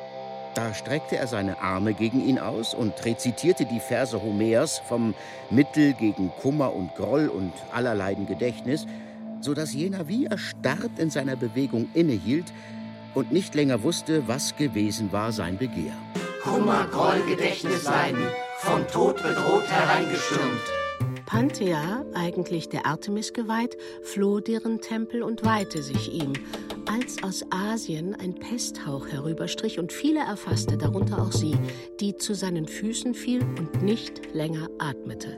Da streckte er seine Arme gegen ihn aus und rezitierte die Verse Homers vom Mittel gegen Kummer und Groll und allerleiden Gedächtnis, so dass jener wie erstarrt in seiner Bewegung innehielt und nicht länger wusste, was gewesen war sein Begehr. Kummer, Groll, Gedächtnisleiden, vom Tod bedroht hereingestürmt. Panthea, eigentlich der Artemis geweiht, floh deren Tempel und weihte sich ihm, als aus Asien ein Pesthauch herüberstrich und viele erfasste, darunter auch sie, die zu seinen Füßen fiel und nicht länger atmete.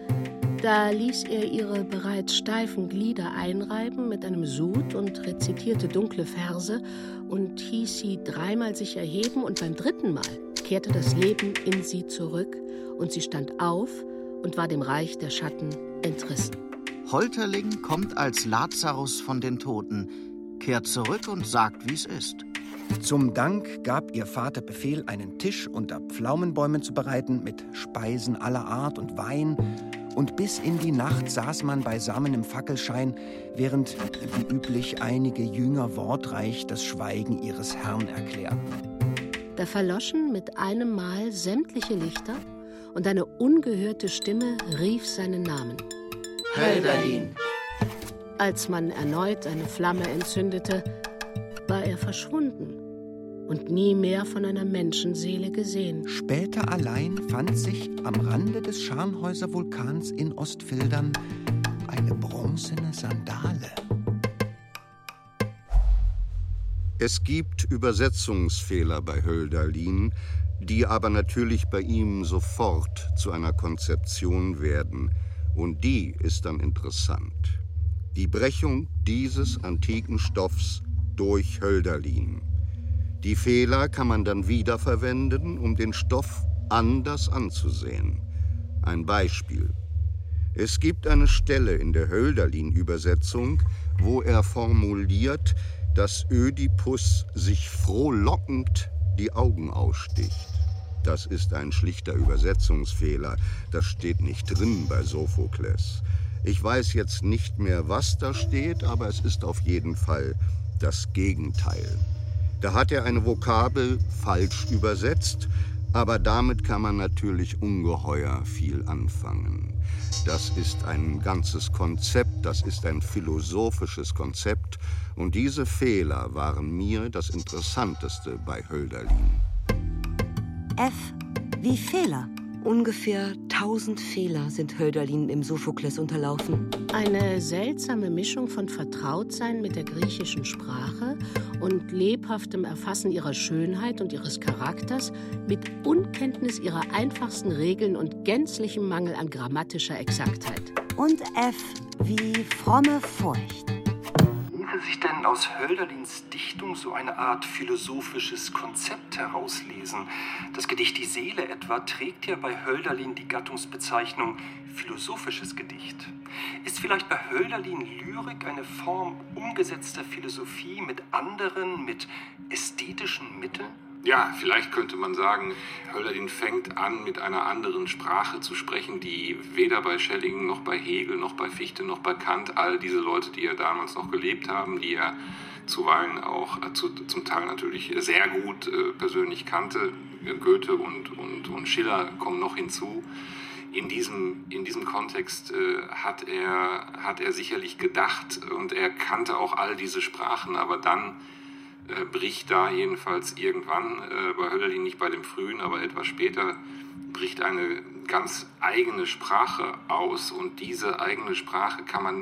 Da ließ er ihre bereits steifen Glieder einreiben mit einem Sud und rezitierte dunkle Verse und hieß sie 3-mal sich erheben, und beim 3. Mal kehrte das Leben in sie zurück und sie stand auf und war dem Reich der Schatten entrissen. Holterling kommt als Lazarus von den Toten, kehrt zurück und sagt, wie's ist. Zum Dank gab ihr Vater Befehl, einen Tisch unter Pflaumenbäumen zu bereiten, mit Speisen aller Art und Wein. Und bis in die Nacht saß man beisammen im Fackelschein, während wie üblich einige Jünger wortreich das Schweigen ihres Herrn erklärten. Da verloschen mit einem Mal sämtliche Lichter und eine ungehörte Stimme rief seinen Namen. Hölderlin! Als man erneut eine Flamme entzündete, war er verschwunden und nie mehr von einer Menschenseele gesehen. Später allein fand sich am Rande des Scharnhäuser Vulkans in Ostfildern eine bronzene Sandale. Es gibt Übersetzungsfehler bei Hölderlin, die aber natürlich bei ihm sofort zu einer Konzeption werden. Und die ist dann interessant. Die Brechung dieses antiken Stoffs durch Hölderlin. Die Fehler kann man dann wiederverwenden, um den Stoff anders anzusehen. Ein Beispiel. Es gibt eine Stelle in der Hölderlin-Übersetzung, wo er formuliert, dass Ödipus sich frohlockend die Augen aussticht. Das ist ein schlichter Übersetzungsfehler. Das steht nicht drin bei Sophokles. Ich weiß jetzt nicht mehr, was da steht, aber es ist auf jeden Fall das Gegenteil. Da hat er eine Vokabel falsch übersetzt, aber damit kann man natürlich ungeheuer viel anfangen. Das ist ein ganzes Konzept, das ist ein philosophisches Konzept, und diese Fehler waren mir das Interessanteste bei Hölderlin. F wie Fehler. Ungefähr 1000 Fehler sind Hölderlin im Sophokles unterlaufen. Eine seltsame Mischung von Vertrautsein mit der griechischen Sprache und lebhaftem Erfassen ihrer Schönheit und ihres Charakters mit Unkenntnis ihrer einfachsten Regeln und gänzlichem Mangel an grammatischer Exaktheit. Und F wie fromme Furcht. Ließe sich denn aus Hölderlins Dichtung so eine Art philosophisches Konzept herauslesen? Das Gedicht Die Seele etwa trägt ja bei Hölderlin die Gattungsbezeichnung philosophisches Gedicht. Ist vielleicht bei Hölderlin Lyrik eine Form umgesetzter Philosophie mit anderen, mit ästhetischen Mitteln? Ja, vielleicht könnte man sagen, Hölderlin fängt an, mit einer anderen Sprache zu sprechen, die weder bei Schelling noch bei Hegel noch bei Fichte noch bei Kant, all diese Leute, die ja damals noch gelebt haben, die er zuweilen auch zum Teil natürlich sehr gut persönlich kannte, Goethe und Schiller kommen noch hinzu. In diesem Kontext hat er sicherlich gedacht und er kannte auch all diese Sprachen, aber dann bricht da jedenfalls irgendwann, bei Hölderlin nicht bei dem Frühen, aber etwas später, bricht eine ganz eigene Sprache aus. Und diese eigene Sprache kann man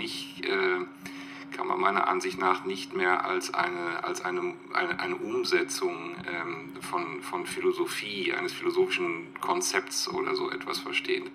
meiner Ansicht nach nicht mehr als eine Umsetzung von Philosophie, eines philosophischen Konzepts oder so etwas verstehen.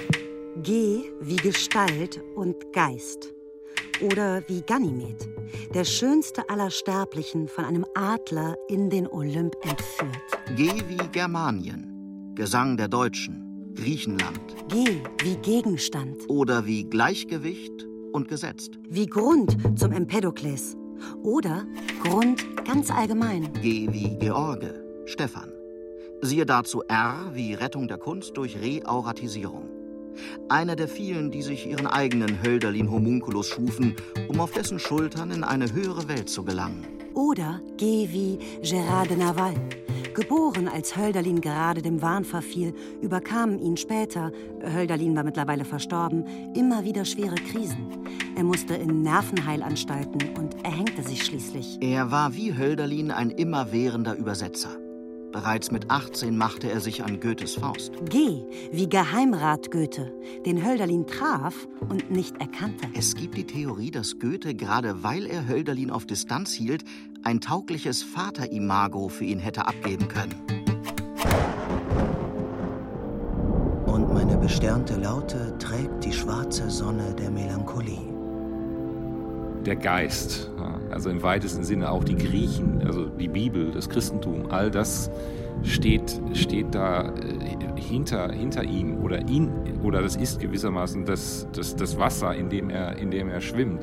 G wie Gestalt und Geist. Oder wie Ganymed, der schönste aller Sterblichen, von einem Adler in den Olymp entführt. G wie Germanien, Gesang der Deutschen, Griechenland. G wie Gegenstand. Oder wie Gleichgewicht und gesetzt. Wie Grund zum Empedokles. Oder Grund ganz allgemein. G wie George, Stephan. Siehe dazu R wie Rettung der Kunst durch Reauratisierung. Einer der vielen, die sich ihren eigenen Hölderlin-Homunculus schufen, um auf dessen Schultern in eine höhere Welt zu gelangen. Oder G wie Gérard de Nerval. Geboren, als Hölderlin gerade dem Wahn verfiel, überkamen ihn später, Hölderlin war mittlerweile verstorben, immer wieder schwere Krisen. Er musste in Nervenheilanstalten und erhängte sich schließlich. Er war wie Hölderlin ein immerwährender Übersetzer. Bereits mit 18 machte er sich an Goethes Faust. G wie Geheimrat Goethe, den Hölderlin traf und nicht erkannte. Es gibt die Theorie, dass Goethe, gerade weil er Hölderlin auf Distanz hielt, ein taugliches Vaterimago für ihn hätte abgeben können. Und meine besternte Laute trägt die schwarze Sonne der Melancholie. Der Geist, also im weitesten Sinne auch die Griechen, also die Bibel, das Christentum, all das steht da hinter ihm oder das ist gewissermaßen das Wasser, in dem er schwimmt.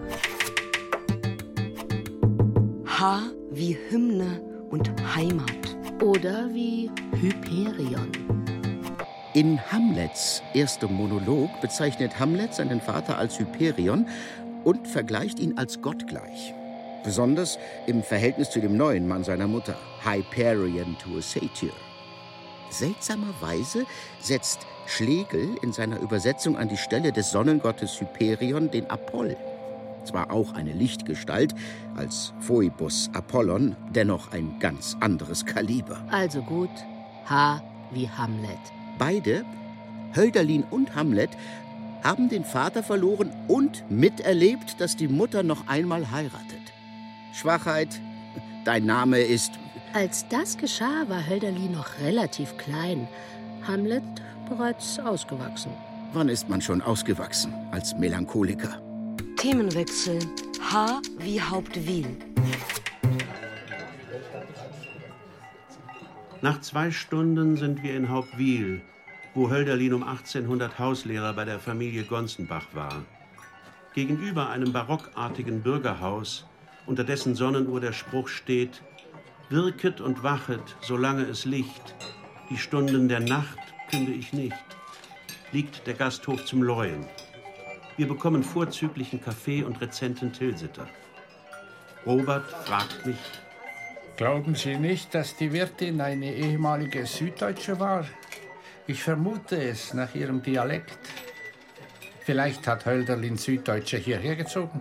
H wie Hymne und Heimat. Oder wie Hyperion. In Hamlets erstem Monolog bezeichnet Hamlet seinen Vater als Hyperion und vergleicht ihn als gottgleich. Besonders im Verhältnis zu dem neuen Mann seiner Mutter, Hyperion to a Satyr. Seltsamerweise setzt Schlegel in seiner Übersetzung an die Stelle des Sonnengottes Hyperion den Apoll. Zwar auch eine Lichtgestalt, als Phoebus Apollon, dennoch ein ganz anderes Kaliber. Also gut, H wie Hamlet. Beide, Hölderlin und Hamlet, haben den Vater verloren und miterlebt, dass die Mutter noch einmal heiratet. Schwachheit, dein Name ist... Als das geschah, war Hölderlin noch relativ klein. Hamlet bereits ausgewachsen. Wann ist man schon ausgewachsen als Melancholiker? Themenwechsel. H wie Hauptwil. Nach 2 Stunden sind wir in Hauptwil, wo Hölderlin um 1800 Hauslehrer bei der Familie Gonzenbach war. Gegenüber einem barockartigen Bürgerhaus, unter dessen Sonnenuhr der Spruch steht: Wirket und wachet, solange es Licht, Die Stunden der Nacht künde ich nicht. Liegt der Gasthof zum Leuen. Wir bekommen vorzüglichen Kaffee und rezenten Tilsiter. Robert fragt mich: Glauben Sie nicht, dass die Wirtin eine ehemalige Süddeutsche war? Ich vermute es nach ihrem Dialekt. Vielleicht hat Hölderlin Süddeutsche hierher gezogen.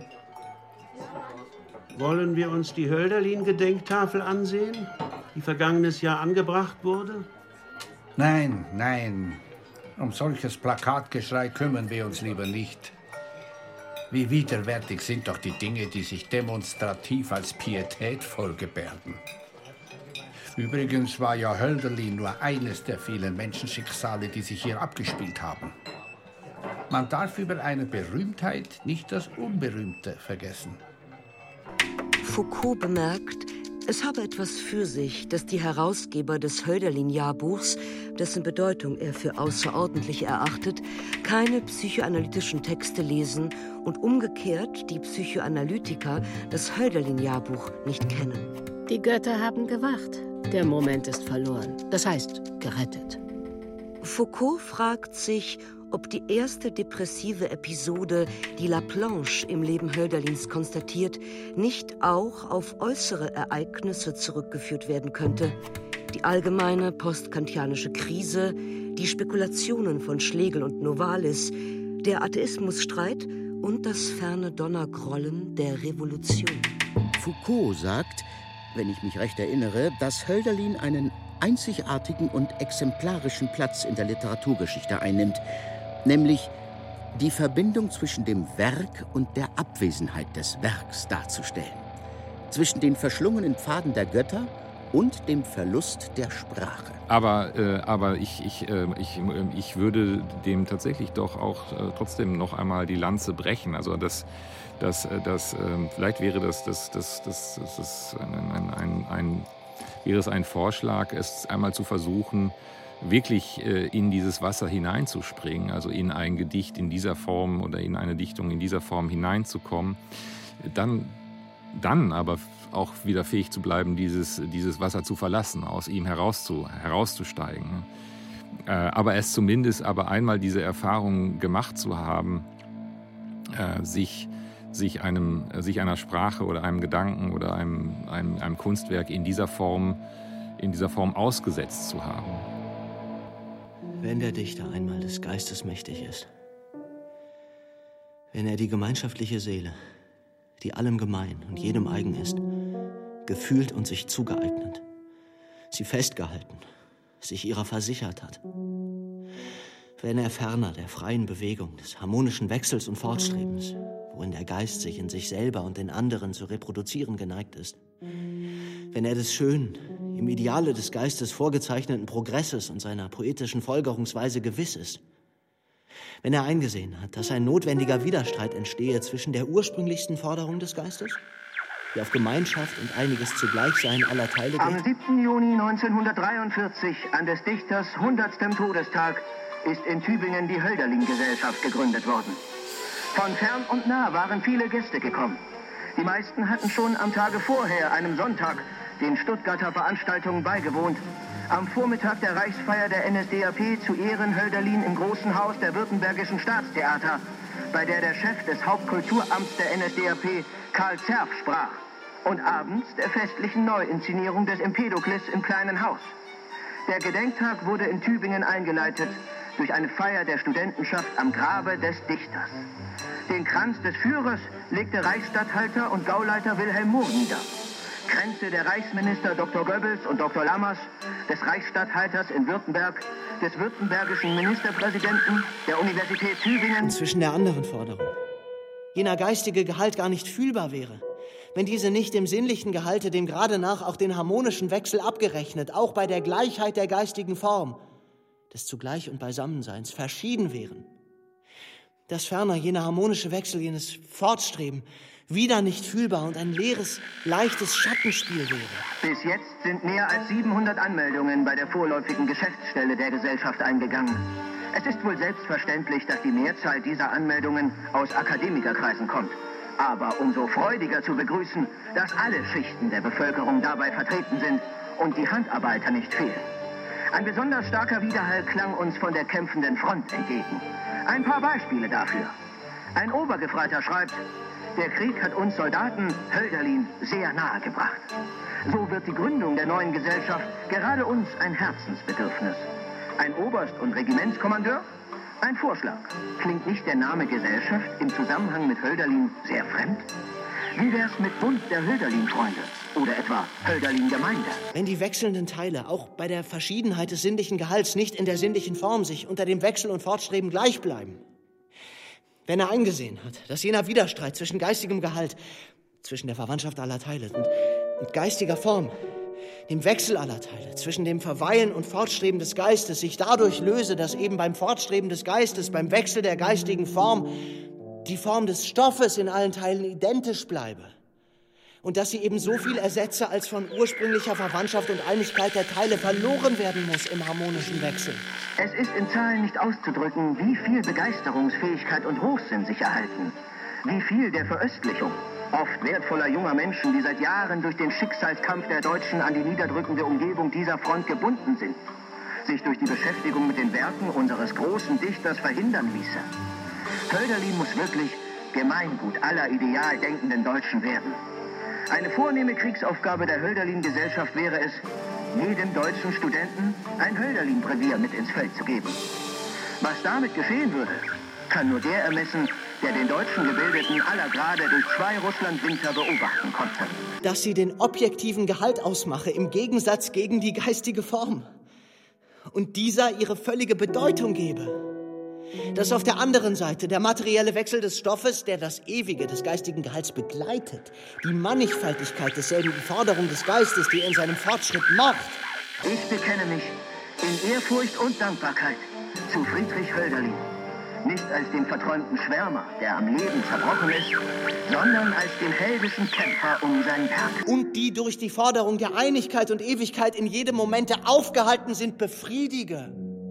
Wollen wir uns die Hölderlin-Gedenktafel ansehen, die vergangenes Jahr angebracht wurde? Nein, nein. Um solches Plakatgeschrei kümmern wir uns lieber nicht. Wie widerwärtig sind doch die Dinge, die sich demonstrativ als pietätvoll gebärden. Übrigens war ja Hölderlin nur eines der vielen Menschenschicksale, die sich hier abgespielt haben. Man darf über eine Berühmtheit nicht das Unberühmte vergessen. Foucault bemerkt, es habe etwas für sich, dass die Herausgeber des Hölderlin-Jahrbuchs, dessen Bedeutung er für außerordentlich erachtet, keine psychoanalytischen Texte lesen und umgekehrt die Psychoanalytiker das Hölderlin-Jahrbuch nicht kennen. Die Götter haben gewacht. Der Moment ist verloren. Das heißt, gerettet. Foucault fragt sich, ob die erste depressive Episode, die Laplanche im Leben Hölderlins konstatiert, nicht auch auf äußere Ereignisse zurückgeführt werden könnte. Die allgemeine postkantianische Krise, die Spekulationen von Schlegel und Novalis, der Atheismusstreit und das ferne Donnergrollen der Revolution. Foucault sagt, wenn ich mich recht erinnere, dass Hölderlin einen einzigartigen und exemplarischen Platz in der Literaturgeschichte einnimmt, nämlich die Verbindung zwischen dem Werk und der Abwesenheit des Werks darzustellen, zwischen den verschlungenen Pfaden der Götter und dem Verlust der Sprache. Aber ich würde dem tatsächlich doch auch trotzdem noch einmal die Lanze brechen. Also vielleicht wäre wäre es ein Vorschlag, es einmal zu versuchen, wirklich in dieses Wasser hineinzuspringen, also in ein Gedicht in dieser Form oder in eine Dichtung in dieser Form hineinzukommen, dann aber auch wieder fähig zu bleiben, dieses Wasser zu verlassen, aus ihm herauszusteigen. Aber es zumindest einmal diese Erfahrung gemacht zu haben, sich einer Sprache oder einem Gedanken oder einem Kunstwerk in dieser Form ausgesetzt zu haben. Wenn der Dichter einmal des Geistes mächtig ist, wenn er die gemeinschaftliche Seele, die allem gemein und jedem eigen ist, gefühlt und sich zugeeignet, sie festgehalten, sich ihrer versichert hat, wenn er ferner der freien Bewegung, des harmonischen Wechsels und Fortstrebens, worin der Geist sich in sich selber und den anderen zu reproduzieren geneigt ist, wenn er des schönen, im Ideale des Geistes vorgezeichneten Progresses und seiner poetischen Folgerungsweise gewiss ist, wenn er eingesehen hat, dass ein notwendiger Widerstreit entstehe zwischen der ursprünglichsten Forderung des Geistes, die auf Gemeinschaft und einiges Zugleichsein aller Teile geht. Am 7. Juni 1943, an des Dichters 100. Todestag, ist in Tübingen die Hölderlin-Gesellschaft gegründet worden. Von fern und nah waren viele Gäste gekommen. Die meisten hatten schon am Tage vorher, einem Sonntag, den Stuttgarter Veranstaltungen beigewohnt. Am Vormittag der Reichsfeier der NSDAP zu Ehren Hölderlin im Großen Haus der Württembergischen Staatstheater, bei der der Chef des Hauptkulturamts der NSDAP, Karl Zerf, sprach. Und abends der festlichen Neuinszenierung des Empedokles im Kleinen Haus. Der Gedenktag wurde in Tübingen eingeleitet durch eine Feier der Studentenschaft am Grabe des Dichters. Den Kranz des Führers legte Reichsstatthalter und Gauleiter Wilhelm Mohr nieder. Kränze der Reichsminister Dr. Goebbels und Dr. Lammers, des Reichsstatthalters in Württemberg, des württembergischen Ministerpräsidenten, der Universität Tübingen. Zwischen der anderen Forderung. Jener geistige Gehalt gar nicht fühlbar wäre, wenn diese nicht dem sinnlichen Gehalte, dem gerade nach auch den harmonischen Wechsel abgerechnet, auch bei der Gleichheit der geistigen Form, des Zugleich- und Beisammenseins verschieden wären. Dass ferner jener harmonische Wechsel, jenes Fortstreben, wieder nicht fühlbar und ein leeres, leichtes Schattenspiel wäre. Bis jetzt sind mehr als 700 Anmeldungen bei der vorläufigen Geschäftsstelle der Gesellschaft eingegangen. Es ist wohl selbstverständlich, dass die Mehrzahl dieser Anmeldungen aus Akademikerkreisen kommt. Aber umso freudiger zu begrüßen, dass alle Schichten der Bevölkerung dabei vertreten sind und die Handarbeiter nicht fehlen. Ein besonders starker Widerhall klang uns von der kämpfenden Front entgegen. Ein paar Beispiele dafür. Ein Obergefreiter schreibt, der Krieg hat uns Soldaten Hölderlin sehr nahe gebracht. So wird die Gründung der neuen Gesellschaft gerade uns ein Herzensbedürfnis. Ein Oberst und Regimentskommandeur? Ein Vorschlag. Klingt nicht der Name Gesellschaft im Zusammenhang mit Hölderlin sehr fremd? Wie wär's mit Bund der Hölderlin-Freunde? Oder etwa Hölderlin-Gemeinde? Wenn die wechselnden Teile auch bei der Verschiedenheit des sinnlichen Gehalts nicht in der sinnlichen Form sich unter dem Wechsel und Fortstreben gleich bleiben. Wenn er eingesehen hat, dass jener Widerstreit zwischen geistigem Gehalt, zwischen der Verwandtschaft aller Teile und geistiger Form, dem Wechsel aller Teile, zwischen dem Verweilen und Fortstreben des Geistes sich dadurch löse, dass eben beim Fortstreben des Geistes, beim Wechsel der geistigen Form, die Form des Stoffes in allen Teilen identisch bleibe. Und dass sie eben so viel ersetze, als von ursprünglicher Verwandtschaft und Einigkeit der Teile verloren werden muss im harmonischen Wechsel. Es ist in Zahlen nicht auszudrücken, wie viel Begeisterungsfähigkeit und Hochsinn sich erhalten. Wie viel der Veröstlichung, oft wertvoller junger Menschen, die seit Jahren durch den Schicksalskampf der Deutschen an die niederdrückende Umgebung dieser Front gebunden sind, sich durch die Beschäftigung mit den Werken unseres großen Dichters verhindern ließe. Hölderlin muss wirklich Gemeingut aller ideal denkenden Deutschen werden. Eine vornehme Kriegsaufgabe der Hölderlin-Gesellschaft wäre es, jedem deutschen Studenten ein Hölderlin-Brevier mit ins Feld zu geben. Was damit geschehen würde, kann nur der ermessen, der den deutschen Gebildeten aller Grade durch 2 Russlandwinter beobachten konnte. Dass sie den objektiven Gehalt ausmache, im Gegensatz gegen die geistige Form. Und dieser ihre völlige Bedeutung gebe. Dass auf der anderen Seite der materielle Wechsel des Stoffes, der das Ewige des geistigen Gehalts begleitet, die Mannigfaltigkeit desselben die Forderung des Geistes, die er in seinem Fortschritt macht. Ich bekenne mich in Ehrfurcht und Dankbarkeit zu Friedrich Hölderlin. Nicht als dem verträumten Schwärmer, der am Leben zerbrochen ist, sondern als den heldischen Kämpfer um sein Werk. Und die durch die Forderung der Einigkeit und Ewigkeit in jedem Momente aufgehalten sind, befriedige.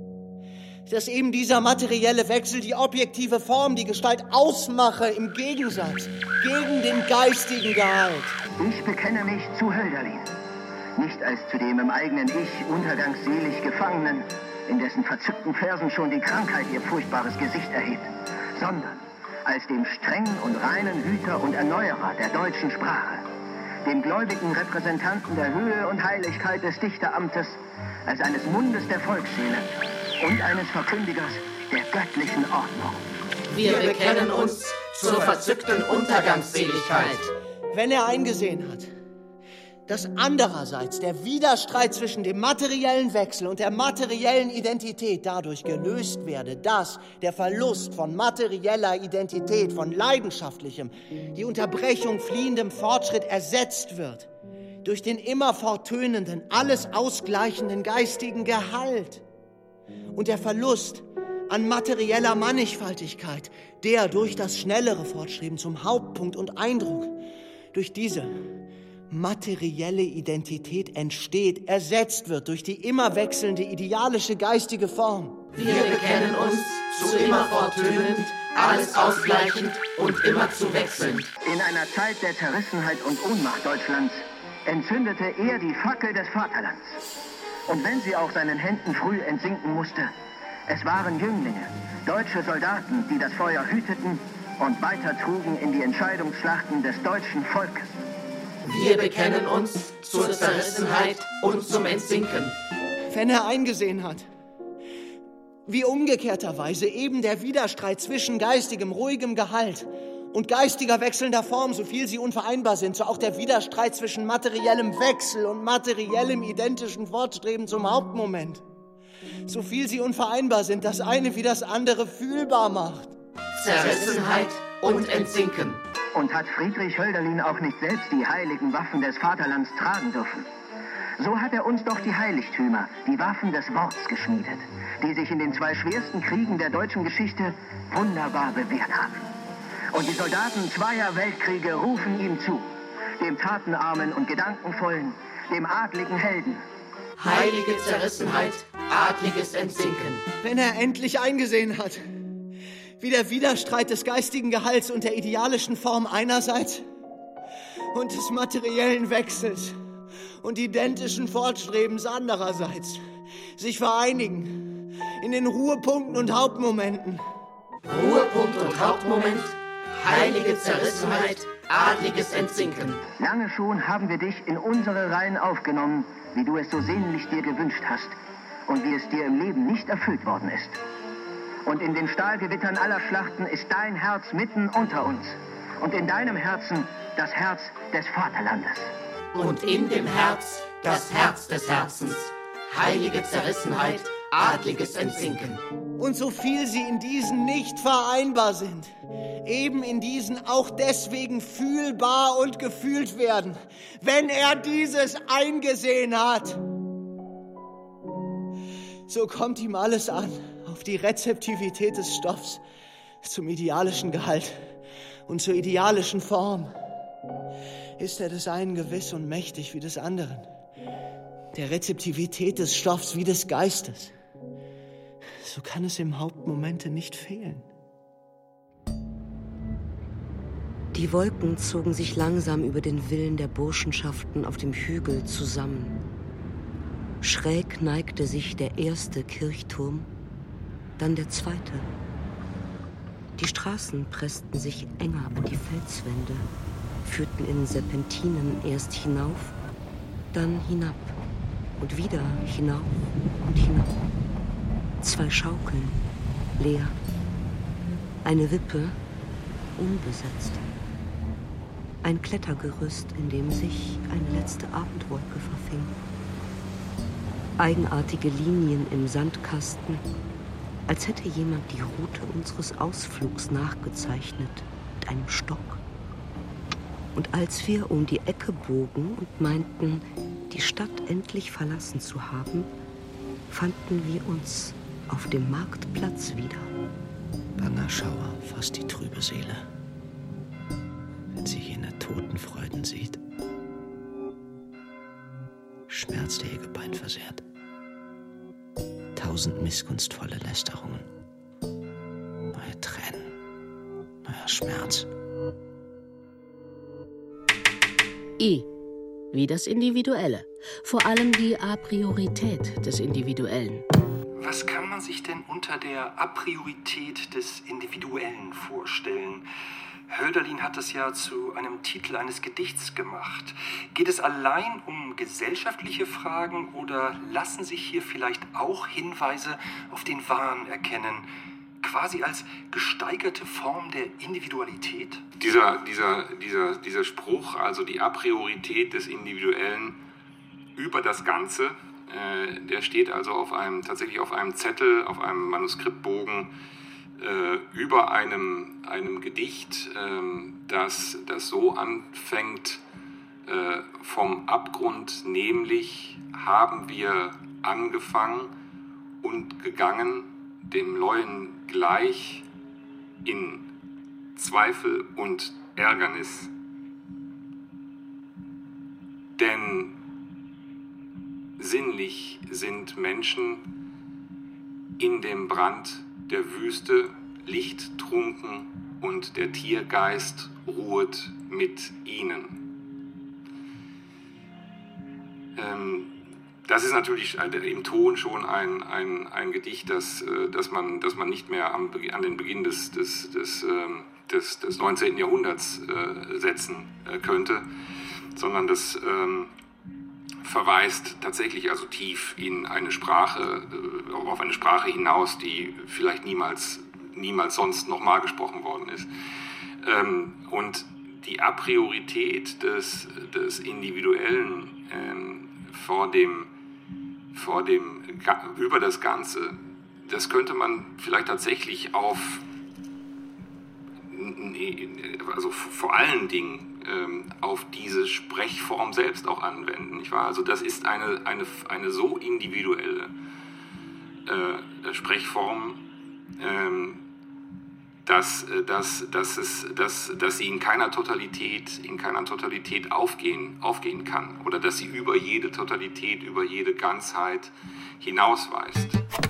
Dass eben dieser materielle Wechsel die objektive Form, die Gestalt ausmache im Gegensatz gegen den geistigen Gehalt. Ich bekenne mich zu Hölderlin. Nicht als zu dem im eigenen Ich untergangsselig Gefangenen, in dessen verzückten Versen schon die Krankheit ihr furchtbares Gesicht erhebt, sondern als dem strengen und reinen Hüter und Erneuerer der deutschen Sprache, dem gläubigen Repräsentanten der Höhe und Heiligkeit des Dichteramtes, als eines Mundes der Volksseele und eines Verkündigers der göttlichen Ordnung. Wir bekennen uns zur verzückten Untergangsseligkeit. Wenn er eingesehen hat, dass andererseits der Widerstreit zwischen dem materiellen Wechsel und der materiellen Identität dadurch gelöst werde, dass der Verlust von materieller Identität, von leidenschaftlichem, die Unterbrechung fliehendem Fortschritt ersetzt wird durch den immer forttönenden, alles ausgleichenden geistigen Gehalt und der Verlust an materieller Mannigfaltigkeit, der durch das schnellere Fortstreben zum Hauptpunkt und Eindruck, durch diese materielle Identität entsteht, ersetzt wird durch die immer wechselnde idealische geistige Form. Wir bekennen uns zu immer forttönend, alles ausgleichend und immer zu wechselnd. In einer Zeit der Zerrissenheit und Ohnmacht Deutschlands entzündete er die Fackel des Vaterlands. Und wenn sie auch seinen Händen früh entsinken musste, es waren Jünglinge, deutsche Soldaten, die das Feuer hüteten und weitertrugen in die Entscheidungsschlachten des deutschen Volkes. Wir bekennen uns zur Zerrissenheit und zum Entsinken. Wenn er eingesehen hat, wie umgekehrterweise eben der Widerstreit zwischen geistigem, ruhigem Gehalt und geistiger wechselnder Form, so viel sie unvereinbar sind, so auch der Widerstreit zwischen materiellem Wechsel und materiellem identischen Fortstreben zum Hauptmoment, so viel sie unvereinbar sind, das eine wie das andere fühlbar macht. Zerrissenheit und Entsinken. Und hat Friedrich Hölderlin auch nicht selbst die heiligen Waffen des Vaterlands tragen dürfen? So hat er uns doch die Heiligtümer, die Waffen des Worts geschmiedet, die sich in den 2 schwersten Kriegen der deutschen Geschichte wunderbar bewährt haben. Und die Soldaten 2 Weltkriege rufen ihm zu, dem tatenarmen und gedankenvollen, dem adligen Helden. Heilige Zerrissenheit, adliges Entsinken. Wenn er endlich eingesehen hat, wie der Widerstreit des geistigen Gehalts und der idealischen Form einerseits und des materiellen Wechsels und identischen Fortstrebens andererseits sich vereinigen in den Ruhepunkten und Hauptmomenten. Ruhepunkt und Hauptmoment, heilige Zerrissenheit, adliges Entsinken. Lange schon haben wir dich in unsere Reihen aufgenommen, wie du es so sehnlich dir gewünscht hast und wie es dir im Leben nicht erfüllt worden ist. Und in den Stahlgewittern aller Schlachten ist dein Herz mitten unter uns und in deinem Herzen das Herz des Vaterlandes. Und in dem Herz das Herz des Herzens, heilige Zerrissenheit, adliges Entsinken. Und so viel sie in diesen nicht vereinbar sind, eben in diesen auch deswegen fühlbar und gefühlt werden, wenn er dieses eingesehen hat. So kommt ihm alles an, auf die Rezeptivität des Stoffs, zum idealischen Gehalt und zur idealischen Form. Ist er des einen gewiss und mächtig wie des anderen, der Rezeptivität des Stoffs wie des Geistes, so kann es im Hauptmomente nicht fehlen. Die Wolken zogen sich langsam über den Villen der Burschenschaften auf dem Hügel zusammen. Schräg neigte sich der erste Kirchturm, dann der zweite. Die Straßen pressten sich enger an die Felswände, führten in Serpentinen erst hinauf, dann hinab und wieder hinauf und hinab. 2 Schaukeln, leer. Eine Wippe, unbesetzt. Ein Klettergerüst, in dem sich eine letzte Abendwolke verfing. Eigenartige Linien im Sandkasten, als hätte jemand die Route unseres Ausflugs nachgezeichnet mit einem Stock. Und als wir um die Ecke bogen und meinten, die Stadt endlich verlassen zu haben, fanden wir uns auf dem Marktplatz wieder. Banger Schauer fasst die trübe Seele, wenn sie jene Totenfreuden sieht. Schmerz der ihr Gebein versehrt. 1000 missgunstvolle Lästerungen. Neue Tränen, neuer Schmerz. I, wie das Individuelle. Vor allem die Apriorität des Individuellen. Was kann man sich denn unter der Apriorität des Individuellen vorstellen? Hölderlin hat das ja zu einem Titel eines Gedichts gemacht. Geht es allein um gesellschaftliche Fragen oder lassen sich hier vielleicht auch Hinweise auf den Wahn erkennen? Quasi als gesteigerte Form der Individualität? Dieser Spruch, also die Apriorität des Individuellen über das Ganze, der steht also tatsächlich auf einem Zettel, auf einem Manuskriptbogen über einem Gedicht, das so anfängt: vom Abgrund nämlich haben wir angefangen und gegangen, dem Leuen gleich in Zweifel und Ärgernis. Denn sinnlich sind Menschen in dem Brand der Wüste, lichttrunken, und der Tiergeist ruhet mit ihnen. Das ist natürlich im Ton schon ein Gedicht, das man nicht mehr an den Beginn des 19. Jahrhunderts setzen könnte, sondern das verweist tatsächlich also tief in eine Sprache, auf eine Sprache hinaus, die vielleicht niemals sonst nochmal gesprochen worden ist. Und die Apriorität des Individuellen über das Ganze, das könnte man vielleicht tatsächlich vor allen Dingen auf diese Sprechform selbst auch anwenden, nicht wahr? Also das ist eine so individuelle Sprechform, dass sie in keiner Totalität aufgehen kann, oder dass sie über jede Totalität, über jede Ganzheit hinausweist.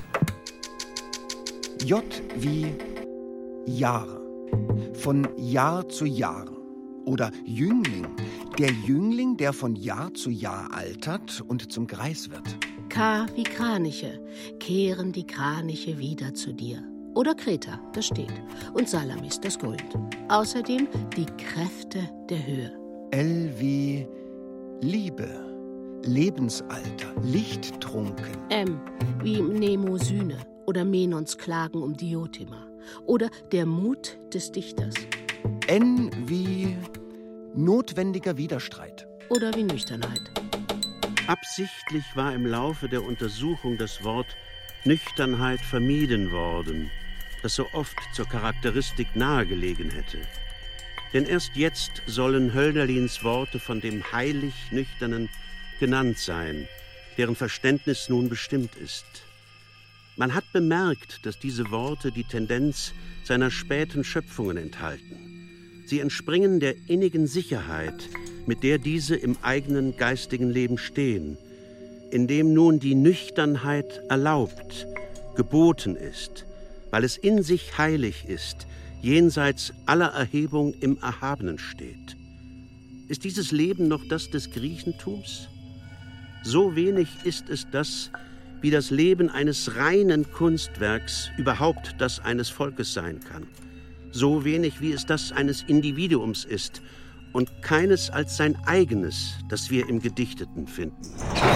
J wie Jahre, von Jahr zu Jahr. Oder Jüngling, der Jüngling, der von Jahr zu Jahr altert und zum Greis wird. K wie Kraniche, kehren die Kraniche wieder zu dir. Oder Kreta, das steht. Und Salamis, das Gold. Außerdem die Kräfte der Höhe. L wie Liebe, Lebensalter, lichttrunken. M wie Mnemosyne oder Menons Klagen um Diotima. Oder der Mut des Dichters. N wie notwendiger Widerstreit. Oder wie Nüchternheit. Absichtlich war im Laufe der Untersuchung das Wort Nüchternheit vermieden worden, das so oft zur Charakteristik nahegelegen hätte. Denn erst jetzt sollen Hölderlins Worte von dem heilig Nüchternen genannt sein, deren Verständnis nun bestimmt ist. Man hat bemerkt, dass diese Worte die Tendenz seiner späten Schöpfungen enthalten. Sie entspringen der innigen Sicherheit, mit der diese im eigenen geistigen Leben stehen, in dem nun die Nüchternheit erlaubt, geboten ist, weil es in sich heilig ist, jenseits aller Erhebung im Erhabenen steht. Ist dieses Leben noch das des Griechentums? So wenig ist es das, wie das Leben eines reinen Kunstwerks überhaupt das eines Volkes sein kann. So wenig, wie es das eines Individuums ist und keines als sein eigenes, das wir im Gedichteten finden.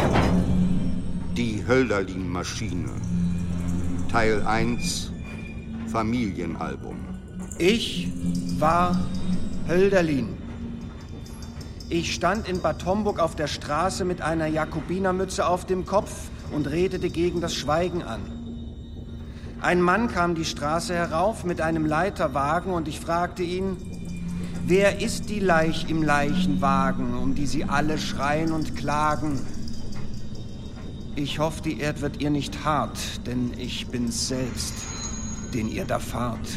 Die Hölderlin-Maschine. Teil 1. Familienalbum. Ich war Hölderlin. Ich stand in Bad Homburg auf der Straße mit einer Jakobinermütze auf dem Kopf und redete gegen das Schweigen an. Ein Mann kam die Straße herauf mit einem Leiterwagen und ich fragte ihn, wer ist die Leich im Leichenwagen, um die sie alle schreien und klagen? Ich hoffe, die Erd wird ihr nicht hart, denn ich bin's selbst, den ihr da fahrt.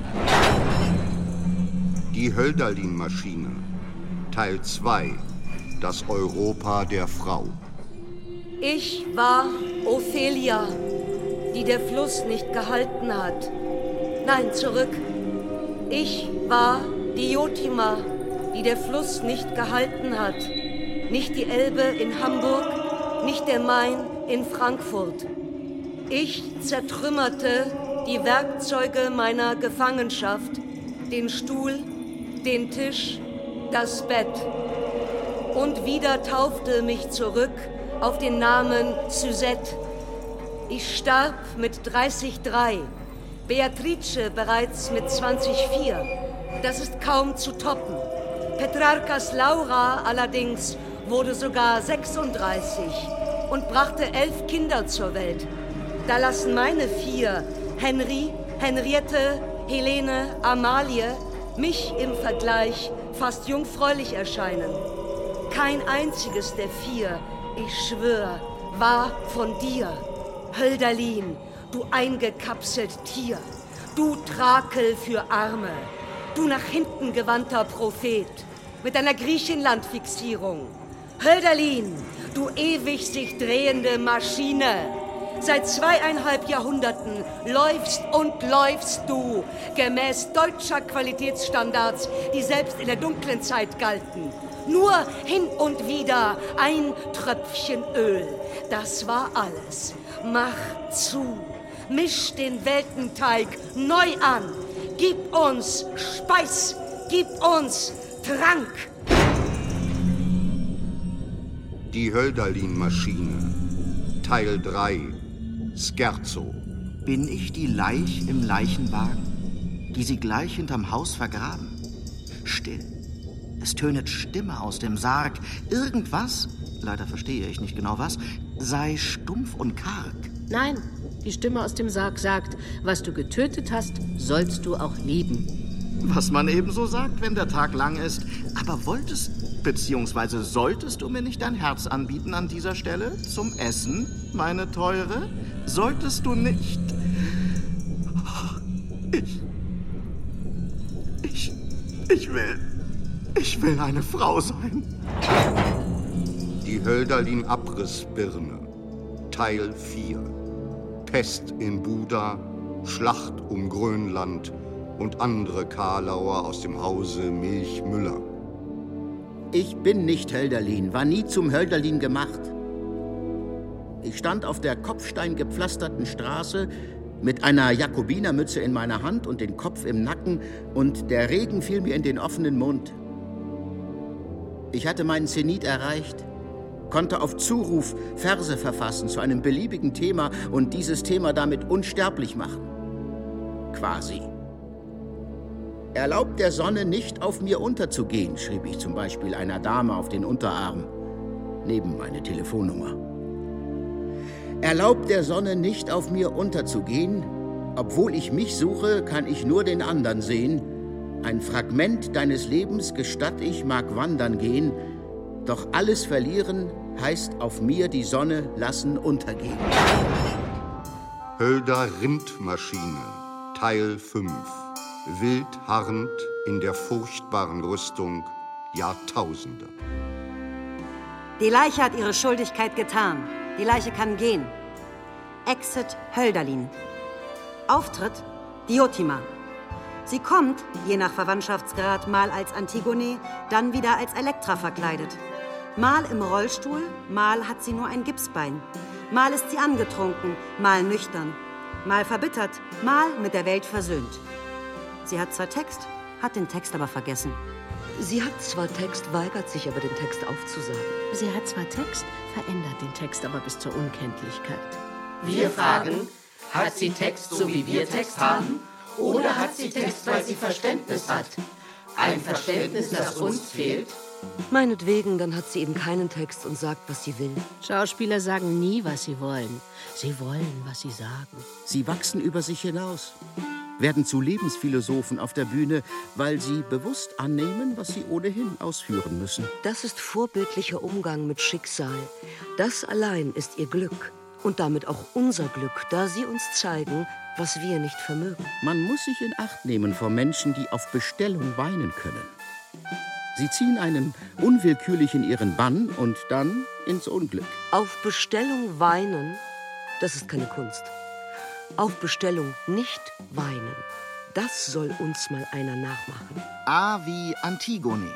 Die Hölderlin-Maschine. Teil 2. Das Europa der Frau. Ich war Ophelia, die der Fluss nicht gehalten hat. Nein, zurück. Ich war Diotima, die der Fluss nicht gehalten hat. Nicht die Elbe in Hamburg, nicht der Main in Frankfurt. Ich zertrümmerte die Werkzeuge meiner Gefangenschaft, den Stuhl, den Tisch, das Bett. Und wieder taufte mich zurück auf den Namen Suzette. Ich starb mit 30,3, Beatrice bereits mit 20,4. Das ist kaum zu toppen. Petrarcas Laura allerdings wurde sogar 36 und brachte 11 Kinder zur Welt. Da lassen meine 4, Henry, Henriette, Helene, Amalie, mich im Vergleich fast jungfräulich erscheinen. Kein einziges der 4, ich schwör, war von dir. Hölderlin, du eingekapselt Tier, du Trakel für Arme, du nach hinten gewandter Prophet mit deiner Griechenland-Fixierung. Hölderlin, du ewig sich drehende Maschine. Seit 2,5 Jahrhunderten läufst und läufst du gemäß deutscher Qualitätsstandards, die selbst in der dunklen Zeit galten. Nur hin und wieder ein Tröpfchen Öl. Das war alles. Mach zu. Misch den Weltenteig neu an. Gib uns Speis. Gib uns Trank. Die Hölderlin-Maschine. Teil 3. Scherzo. Bin ich die Leich im Leichenwagen, die sie gleich hinterm Haus vergraben? Still. Es tönet Stimme aus dem Sarg. Irgendwas, leider verstehe ich nicht genau was, sei stumpf und karg. Nein, die Stimme aus dem Sarg sagt, was du getötet hast, sollst du auch lieben. Was man ebenso sagt, wenn der Tag lang ist. Aber wolltest, beziehungsweise solltest du mir nicht dein Herz anbieten an dieser Stelle? Zum Essen, meine Teure? Solltest du nicht? Ich will eine Frau sein. Die Hölderlin-Abrissbirne. Teil 4. Pest in Buda, Schlacht um Grönland und andere Karlauer aus dem Hause Milch-Müller. Ich bin nicht Hölderlin, war nie zum Hölderlin gemacht. Ich stand auf der kopfsteingepflasterten Straße mit einer Jakobinermütze in meiner Hand und den Kopf im Nacken, und der Regen fiel mir in den offenen Mund. Ich hatte meinen Zenit erreicht, konnte auf Zuruf Verse verfassen zu einem beliebigen Thema und dieses Thema damit unsterblich machen. Quasi. Erlaubt der Sonne nicht, auf mir unterzugehen, schrieb ich zum Beispiel einer Dame auf den Unterarm, neben meine Telefonnummer. Erlaubt der Sonne nicht, auf mir unterzugehen, obwohl ich mich suche, kann ich nur den anderen sehen. Ein Fragment deines Lebens gestatt ich, mag wandern gehen, doch alles verlieren heißt auf mir die Sonne lassen untergehen. Hölder Rindmaschine, Teil 5. Wild harrend in der furchtbaren Rüstung Jahrtausende. Die Leiche hat ihre Schuldigkeit getan. Die Leiche kann gehen. Exit Hölderlin. Auftritt Diotima. Sie kommt, je nach Verwandtschaftsgrad, mal als Antigone, dann wieder als Elektra verkleidet. Mal im Rollstuhl, mal hat sie nur ein Gipsbein. Mal ist sie angetrunken, mal nüchtern. Mal verbittert, mal mit der Welt versöhnt. Sie hat zwar Text, hat den Text aber vergessen. Sie hat zwar Text, weigert sich aber, den Text aufzusagen. Sie hat zwar Text, verändert den Text aber bis zur Unkenntlichkeit. Wir fragen, hat sie Text, so wie wir Text haben? Oder hat sie Text, weil sie Verständnis hat? Ein Verständnis, das uns fehlt? Meinetwegen, dann hat sie eben keinen Text und sagt, was sie will. Schauspieler sagen nie, was sie wollen. Sie wollen, was sie sagen. Sie wachsen über sich hinaus, werden zu Lebensphilosophen auf der Bühne, weil sie bewusst annehmen, was sie ohnehin ausführen müssen. Das ist vorbildlicher Umgang mit Schicksal. Das allein ist ihr Glück. Und damit auch unser Glück, da sie uns zeigen, was wir nicht vermögen. Man muss sich in Acht nehmen vor Menschen, die auf Bestellung weinen können. Sie ziehen einen unwillkürlich in ihren Bann und dann ins Unglück. Auf Bestellung weinen, das ist keine Kunst. Auf Bestellung nicht weinen, das soll uns mal einer nachmachen. A wie Antigone,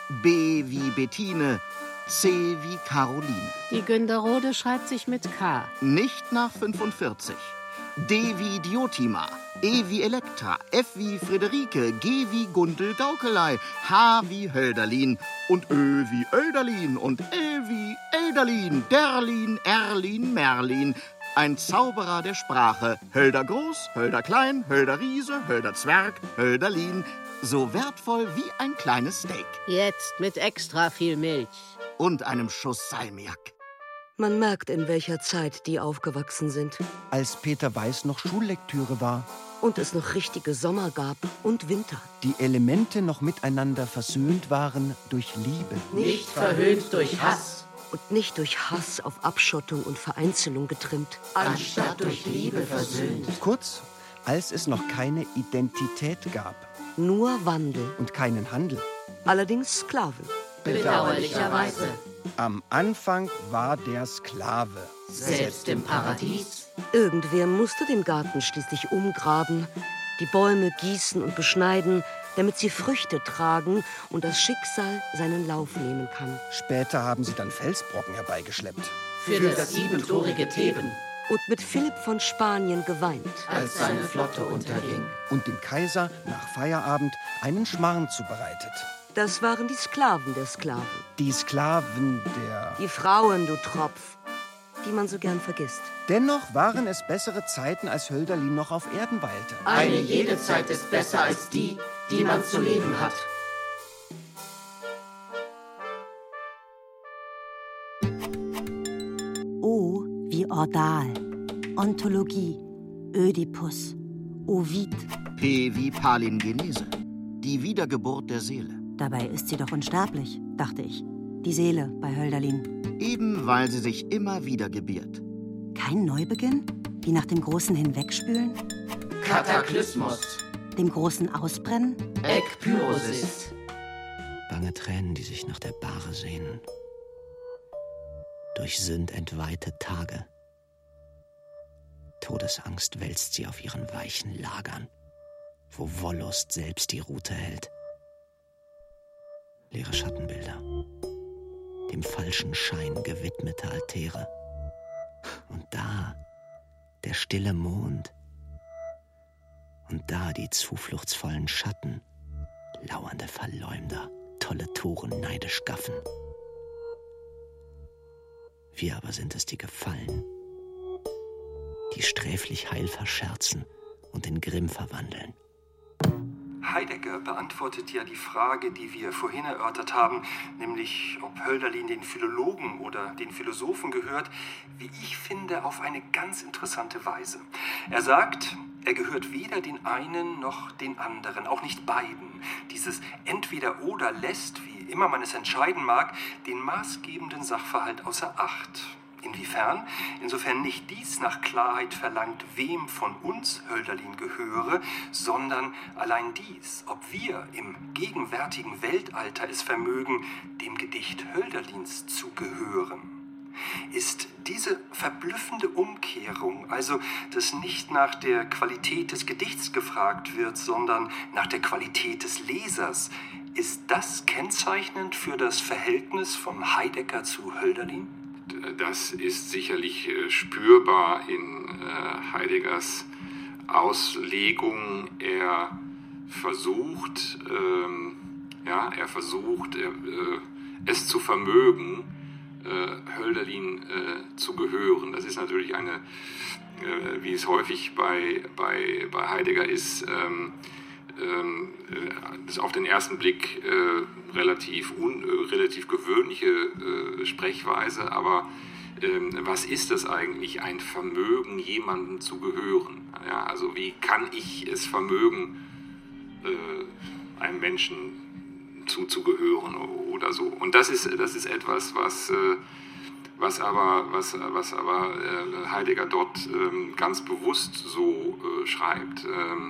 B wie Bettine, C wie Caroline. Die Günderode schreibt sich mit K. Nicht nach 45. D wie Diotima, E wie Elektra, F wie Friederike, G wie Gundel Gaukelei, H wie Hölderlin und Ö wie Oelderlin und L wie Elderlin, Derlin, Erlin, Merlin. Ein Zauberer der Sprache. Hölder groß, Hölder klein, Hölder Riese, Hölder Zwerg, Hölderlin. So wertvoll wie ein kleines Steak. Jetzt mit extra viel Milch. Und einem Schuss Salmiak. Man merkt, in welcher Zeit die aufgewachsen sind. Als Peter Weiß noch Schullektüre war. Und es noch richtige Sommer gab und Winter. Die Elemente noch miteinander versöhnt waren durch Liebe. Nicht verhöhnt durch Hass. Und nicht durch Hass auf Abschottung und Vereinzelung getrimmt. Anstatt durch Liebe versöhnt. Kurz, als es noch keine Identität gab. Nur Wandel. Und keinen Handel. Allerdings Sklaven. Bedauerlicherweise. Am Anfang war der Sklave. Selbst im Paradies. Irgendwer musste den Garten schließlich umgraben, die Bäume gießen und beschneiden, damit sie Früchte tragen und das Schicksal seinen Lauf nehmen kann. Später haben sie dann Felsbrocken herbeigeschleppt. Für das siebentorige Theben. Und mit Philipp von Spanien geweint, als seine Flotte unterging. Und dem Kaiser nach Feierabend einen Schmarrn zubereitet. Das waren die Sklaven der Sklaven. Die Sklaven der... Die Frauen, du Tropf, die man so gern vergisst. Dennoch waren es bessere Zeiten, als Hölderlin noch auf Erden weilte. Eine jede Zeit ist besser als die, die man zu leben hat. O wie Ordal, Ontologie, Ödipus, Ovid. P wie Palingenese, die Wiedergeburt der Seele. Dabei ist sie doch unsterblich, dachte ich. Die Seele bei Hölderlin. Eben weil sie sich immer wieder gebiert. Kein Neubeginn? Wie nach dem großen Hinwegspülen? Kataklysmos. Dem großen Ausbrennen? Ekpyrosis. Bange Tränen, die sich nach der Bahre sehnen. Durch Sünd entweihte Tage. Todesangst wälzt sie auf ihren weichen Lagern, wo Wollust selbst die Rute hält. Leere Schattenbilder, dem falschen Schein gewidmete Altäre. da der stille Mond. Und da die zufluchtsvollen Schatten, lauernde Verleumder, tolle Toren neidisch gaffen. Wir aber sind es, die gefallen, die sträflich Heil verscherzen und in Grimm verwandeln. Heidegger beantwortet ja die Frage, die wir vorhin erörtert haben, nämlich ob Hölderlin den Philologen oder den Philosophen gehört, wie ich finde, auf eine ganz interessante Weise. Er sagt, er gehört weder den einen noch den anderen, auch nicht beiden. Dieses Entweder-Oder lässt, wie immer man es entscheiden mag, den maßgebenden Sachverhalt außer Acht. Inwiefern? Insofern nicht dies nach Klarheit verlangt, wem von uns Hölderlin gehöre, sondern allein dies, ob wir im gegenwärtigen Weltalter es vermögen, dem Gedicht Hölderlins zu gehören. Ist diese verblüffende Umkehrung, also dass nicht nach der Qualität des Gedichts gefragt wird, sondern nach der Qualität des Lesers, ist das kennzeichnend für das Verhältnis von Heidegger zu Hölderlin? Das ist sicherlich spürbar in Heideggers Auslegung. Er versucht, es zu vermögen, Hölderlin zu gehören. Das ist natürlich eine, wie es häufig bei Heidegger ist, das ist auf den ersten Blick relativ gewöhnliche Sprechweise, aber was ist das eigentlich, ein Vermögen, jemandem zu gehören? Ja, also wie kann ich es vermögen, einem Menschen zuzugehören oder so? Und das ist etwas, was aber Heidegger dort ganz bewusst so schreibt.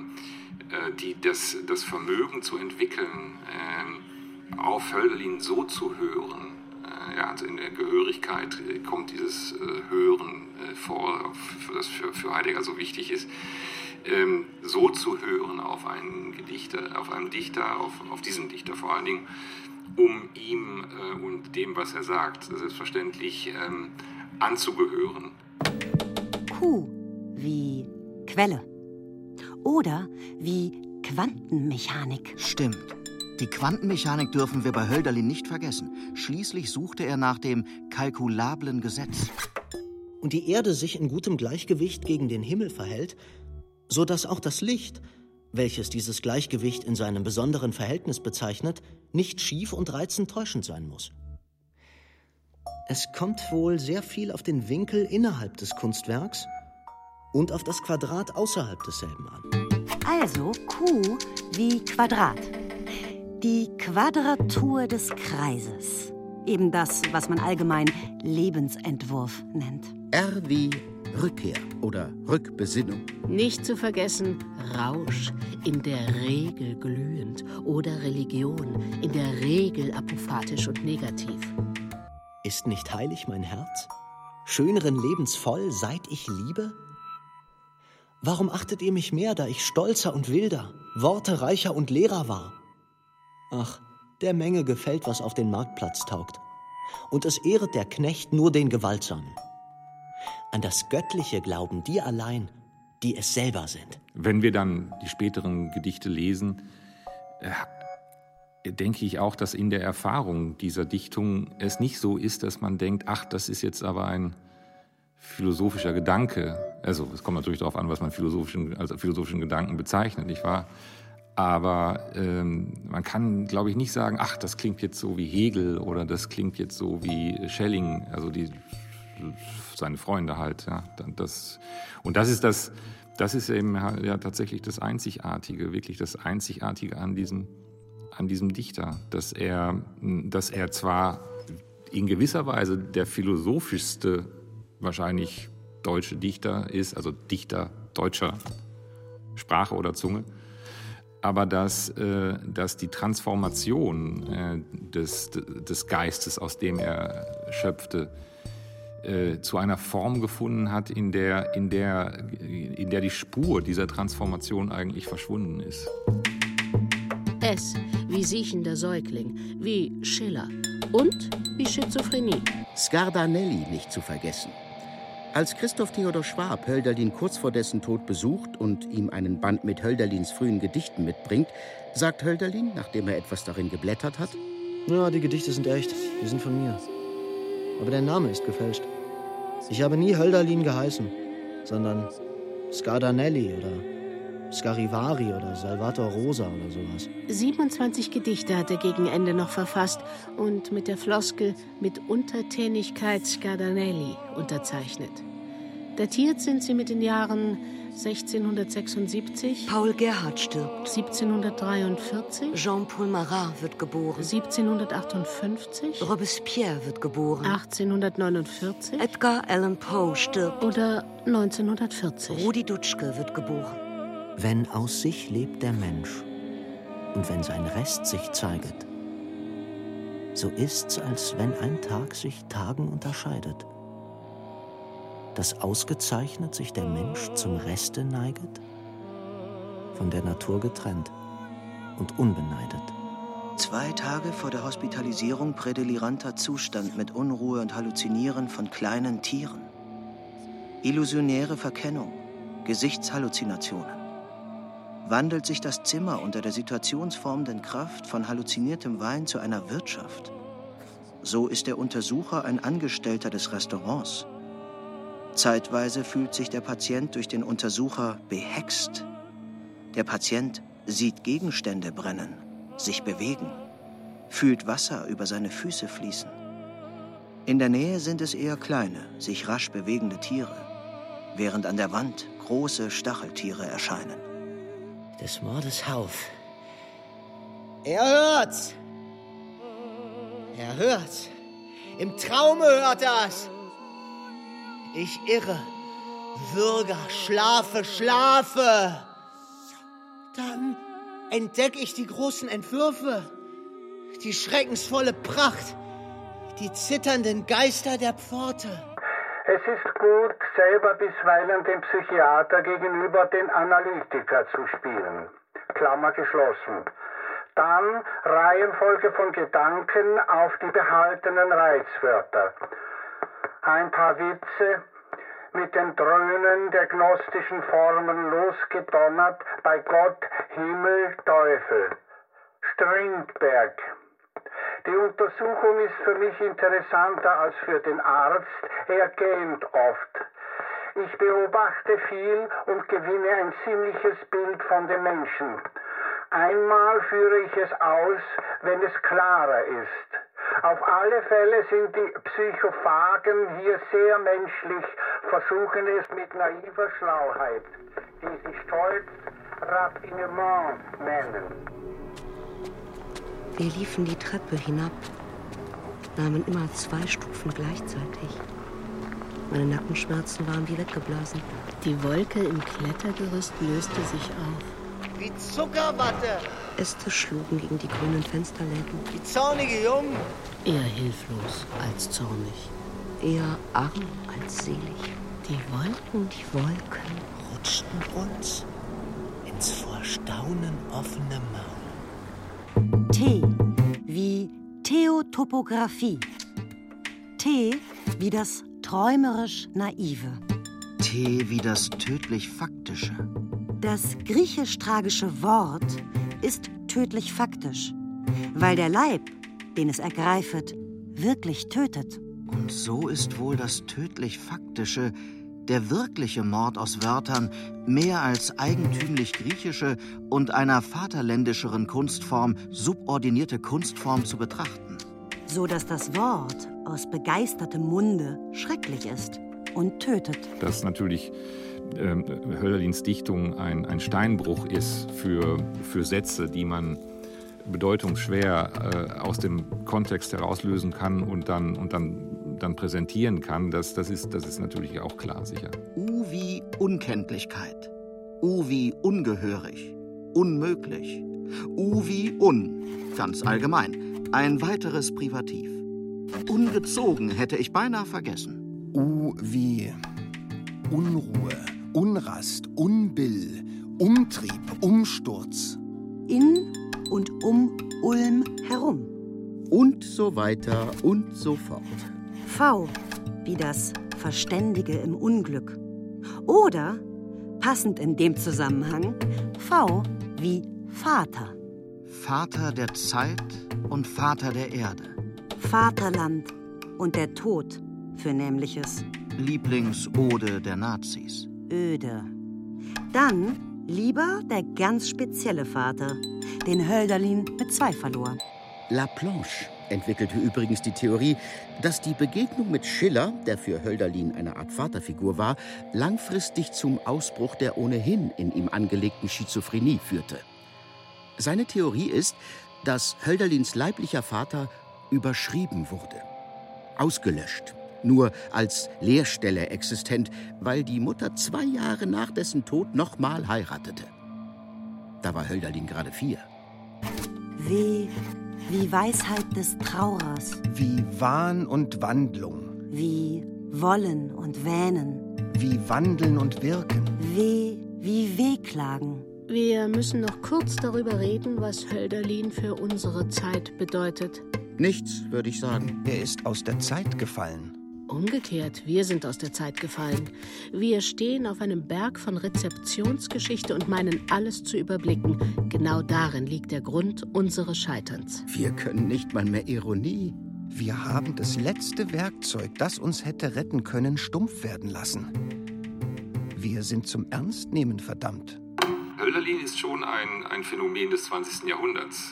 Das Vermögen zu entwickeln, auf Hölderlin so zu hören, also in der Gehörigkeit kommt dieses Hören vor, das für Heidegger so wichtig ist, so zu hören auf einen Dichter, auf diesen Dichter vor allen Dingen, um ihm und dem, was er sagt, selbstverständlich anzugehören. Q wie Quelle. Oder wie Quantenmechanik. Stimmt. Die Quantenmechanik dürfen wir bei Hölderlin nicht vergessen. Schließlich suchte er nach dem kalkulablen Gesetz. Und die Erde sich in gutem Gleichgewicht gegen den Himmel verhält, so dass auch das Licht, welches dieses Gleichgewicht in seinem besonderen Verhältnis bezeichnet, nicht schief und reizend täuschend sein muss. Es kommt wohl sehr viel auf den Winkel innerhalb des Kunstwerks und auf das Quadrat außerhalb desselben an. Also Q wie Quadrat. Die Quadratur des Kreises. Eben das, was man allgemein Lebensentwurf nennt. R wie Rückkehr oder Rückbesinnung. Nicht zu vergessen Rausch, in der Regel glühend, oder Religion, in der Regel apophatisch und negativ. Ist nicht heilig mein Herz? Schöneren Lebens voll, seit ich liebe? Warum achtet ihr mich mehr, da ich stolzer und wilder, wortereicher und lehrer war? Ach, der Menge gefällt, was auf den Marktplatz taugt. Und es ehret der Knecht nur den Gewaltsamen. An das Göttliche glauben die allein, die es selber sind. Wenn wir dann die späteren Gedichte lesen, denke ich auch, dass in der Erfahrung dieser Dichtung es nicht so ist, dass man denkt, ach, das ist jetzt aber ein philosophischer Gedanke. Also es kommt natürlich darauf an, was man als philosophischen Gedanken bezeichnet, nicht wahr? Aber man kann, glaube ich, nicht sagen, ach, das klingt jetzt so wie Hegel oder das klingt jetzt so wie Schelling, also seine Freunde halt. Ja, das ist eben ja tatsächlich das Einzigartige, wirklich das Einzigartige an diesem Dichter, dass er zwar in gewisser Weise der philosophischste wahrscheinlich deutsche Dichter ist, also Dichter deutscher Sprache oder Zunge, aber dass die Transformation des Geistes, aus dem er schöpfte, zu einer Form gefunden hat, in der die Spur dieser Transformation eigentlich verschwunden ist. S wie siechender Säugling, wie Schiller und wie Schizophrenie. Scardanelli nicht zu vergessen. Als Christoph Theodor Schwab Hölderlin kurz vor dessen Tod besucht und ihm einen Band mit Hölderlins frühen Gedichten mitbringt, sagt Hölderlin, nachdem er etwas darin geblättert hat: Ja, die Gedichte sind echt, die sind von mir. Aber der Name ist gefälscht. Ich habe nie Hölderlin geheißen, sondern Scardanelli oder Scarivari oder Salvator Rosa oder sowas. 27 Gedichte hat er gegen Ende noch verfasst und mit der Floskel „mit Untertänigkeit Scardanelli" unterzeichnet. Datiert sind sie mit den Jahren 1676. Paul Gerhardt stirbt. 1743. Jean-Paul Marat wird geboren. 1758. Robespierre wird geboren. 1849. Edgar Allan Poe stirbt. Oder 1940. Rudi Dutschke wird geboren. Wenn aus sich lebt der Mensch und wenn sein Rest sich zeiget, so ist's, als wenn ein Tag sich Tagen unterscheidet. Dass ausgezeichnet sich der Mensch zum Reste neiget, von der Natur getrennt und unbeneidet. 2 Tage vor der Hospitalisierung prädeliranter Zustand mit Unruhe und Halluzinieren von kleinen Tieren. Illusionäre Verkennung, Gesichtshalluzinationen. Wandelt sich das Zimmer unter der situationsformenden Kraft von halluziniertem Wein zu einer Wirtschaft. So ist der Untersucher ein Angestellter des Restaurants. Zeitweise fühlt sich der Patient durch den Untersucher behext. Der Patient sieht Gegenstände brennen, sich bewegen, fühlt Wasser über seine Füße fließen. In der Nähe sind es eher kleine, sich rasch bewegende Tiere, während an der Wand große Stacheltiere erscheinen. Des Mordes Hauf. Er hört's! Er hört's! Im Traume hört er's! Ich irre, würge, schlafe. Dann entdecke ich die großen Entwürfe, die schreckensvolle Pracht, die zitternden Geister der Pforte. Es ist gut, selber bisweilen dem Psychiater gegenüber den Analytiker zu spielen. Klammer geschlossen. Dann Reihenfolge von Gedanken auf die behaltenen Reizwörter. Ein paar Witze, mit den Dröhnen der gnostischen Formen losgedonnert bei Gott, Himmel, Teufel. Strindberg. Die Untersuchung ist für mich interessanter als für den Arzt. Er gähnt oft. Ich beobachte viel und gewinne ein ziemliches Bild von den Menschen. Einmal führe ich es aus, wenn es klarer ist. Auf alle Fälle sind die Psychophagen hier sehr menschlich, versuchen es mit naiver Schlauheit, die sie stolz Raffinement nennen. Wir liefen die Treppe hinab, nahmen immer 2 Stufen gleichzeitig. Meine Nackenschmerzen waren wie weggeblasen. Die Wolke im Klettergerüst löste sich auf. Wie Zuckerwatte. Äste schlugen gegen die grünen Fensterläden. Die zornige Jungen. Eher hilflos als zornig. Eher arm als selig. Die Wolken rutschten uns ins vor Staunen offene Maul. T wie Theotopographie. T wie das träumerisch Naive. T wie das tödlich Faktische. Das griechisch-tragische Wort ist tödlich faktisch, weil der Leib, den es ergreifet, wirklich tötet. Und so ist wohl das tödlich Faktische, der wirkliche Mord aus Wörtern, mehr als eigentümlich griechische und einer vaterländischeren Kunstform subordinierte Kunstform zu betrachten. So dass das Wort aus begeistertem Munde schrecklich ist und tötet. Dass natürlich Hölderlins Dichtung ein Steinbruch ist für Sätze, die man bedeutungsschwer aus dem Kontext herauslösen kann und dann präsentieren kann, das ist natürlich auch klar, sicher. U wie Unkenntlichkeit, U wie ungehörig, unmöglich, U wie ganz allgemein, ein weiteres Privativ. Ungezogen hätte ich beinahe vergessen. U wie Unruhe, Unrast, Unbill, Umtrieb, Umsturz. In und um Ulm herum. Und so weiter und so fort. V wie das Verständige im Unglück. Oder, passend in dem Zusammenhang, V wie Vater. Vater der Zeit und Vater der Erde. Vaterland und der Tod für Nämliches. Lieblingsode der Nazis. Öde. Dann lieber der ganz spezielle Vater, den Hölderlin mit 2 verlor. Laplanche entwickelte übrigens die Theorie, dass die Begegnung mit Schiller, der für Hölderlin eine Art Vaterfigur war, langfristig zum Ausbruch der ohnehin in ihm angelegten Schizophrenie führte. Seine Theorie ist, dass Hölderlins leiblicher Vater überschrieben wurde, ausgelöscht, nur als Leerstelle existent, weil die Mutter 2 Jahre nach dessen Tod nochmal heiratete. Da war Hölderlin gerade 4. Wie Weisheit des Traurers. Wie Wahn und Wandlung. Wie Wollen und Wähnen. Wie Wandeln und Wirken. Wie Wehklagen. Wir müssen noch kurz darüber reden, was Hölderlin für unsere Zeit bedeutet. Nichts, würde ich sagen. Er ist aus der Zeit gefallen. Umgekehrt, wir sind aus der Zeit gefallen. Wir stehen auf einem Berg von Rezeptionsgeschichte und meinen alles zu überblicken. Genau darin liegt der Grund unseres Scheiterns. Wir können nicht mal mehr Ironie. Wir haben das letzte Werkzeug, das uns hätte retten können, stumpf werden lassen. Wir sind zum Ernstnehmen verdammt. Hölderlin ist schon ein Phänomen des 20. Jahrhunderts.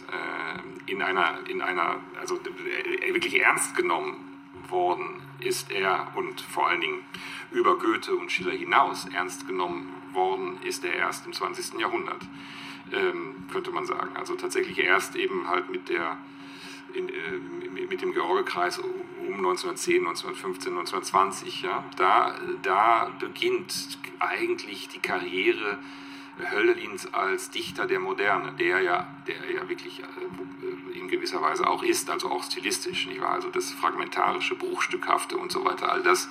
Also wirklich ernst genommen worden ist er und vor allen Dingen über Goethe und Schiller hinaus ernst genommen worden ist er erst im 20. Jahrhundert, könnte man sagen. Also tatsächlich erst eben halt mit dem George-Kreis um 1910, 1915, 1920. Ja, da beginnt eigentlich die Karriere Hölderlins als Dichter der Moderne, der ja wirklich in gewisser Weise auch ist, also auch stilistisch, nicht wahr? Also das Fragmentarische, Bruchstückhafte und so weiter, all das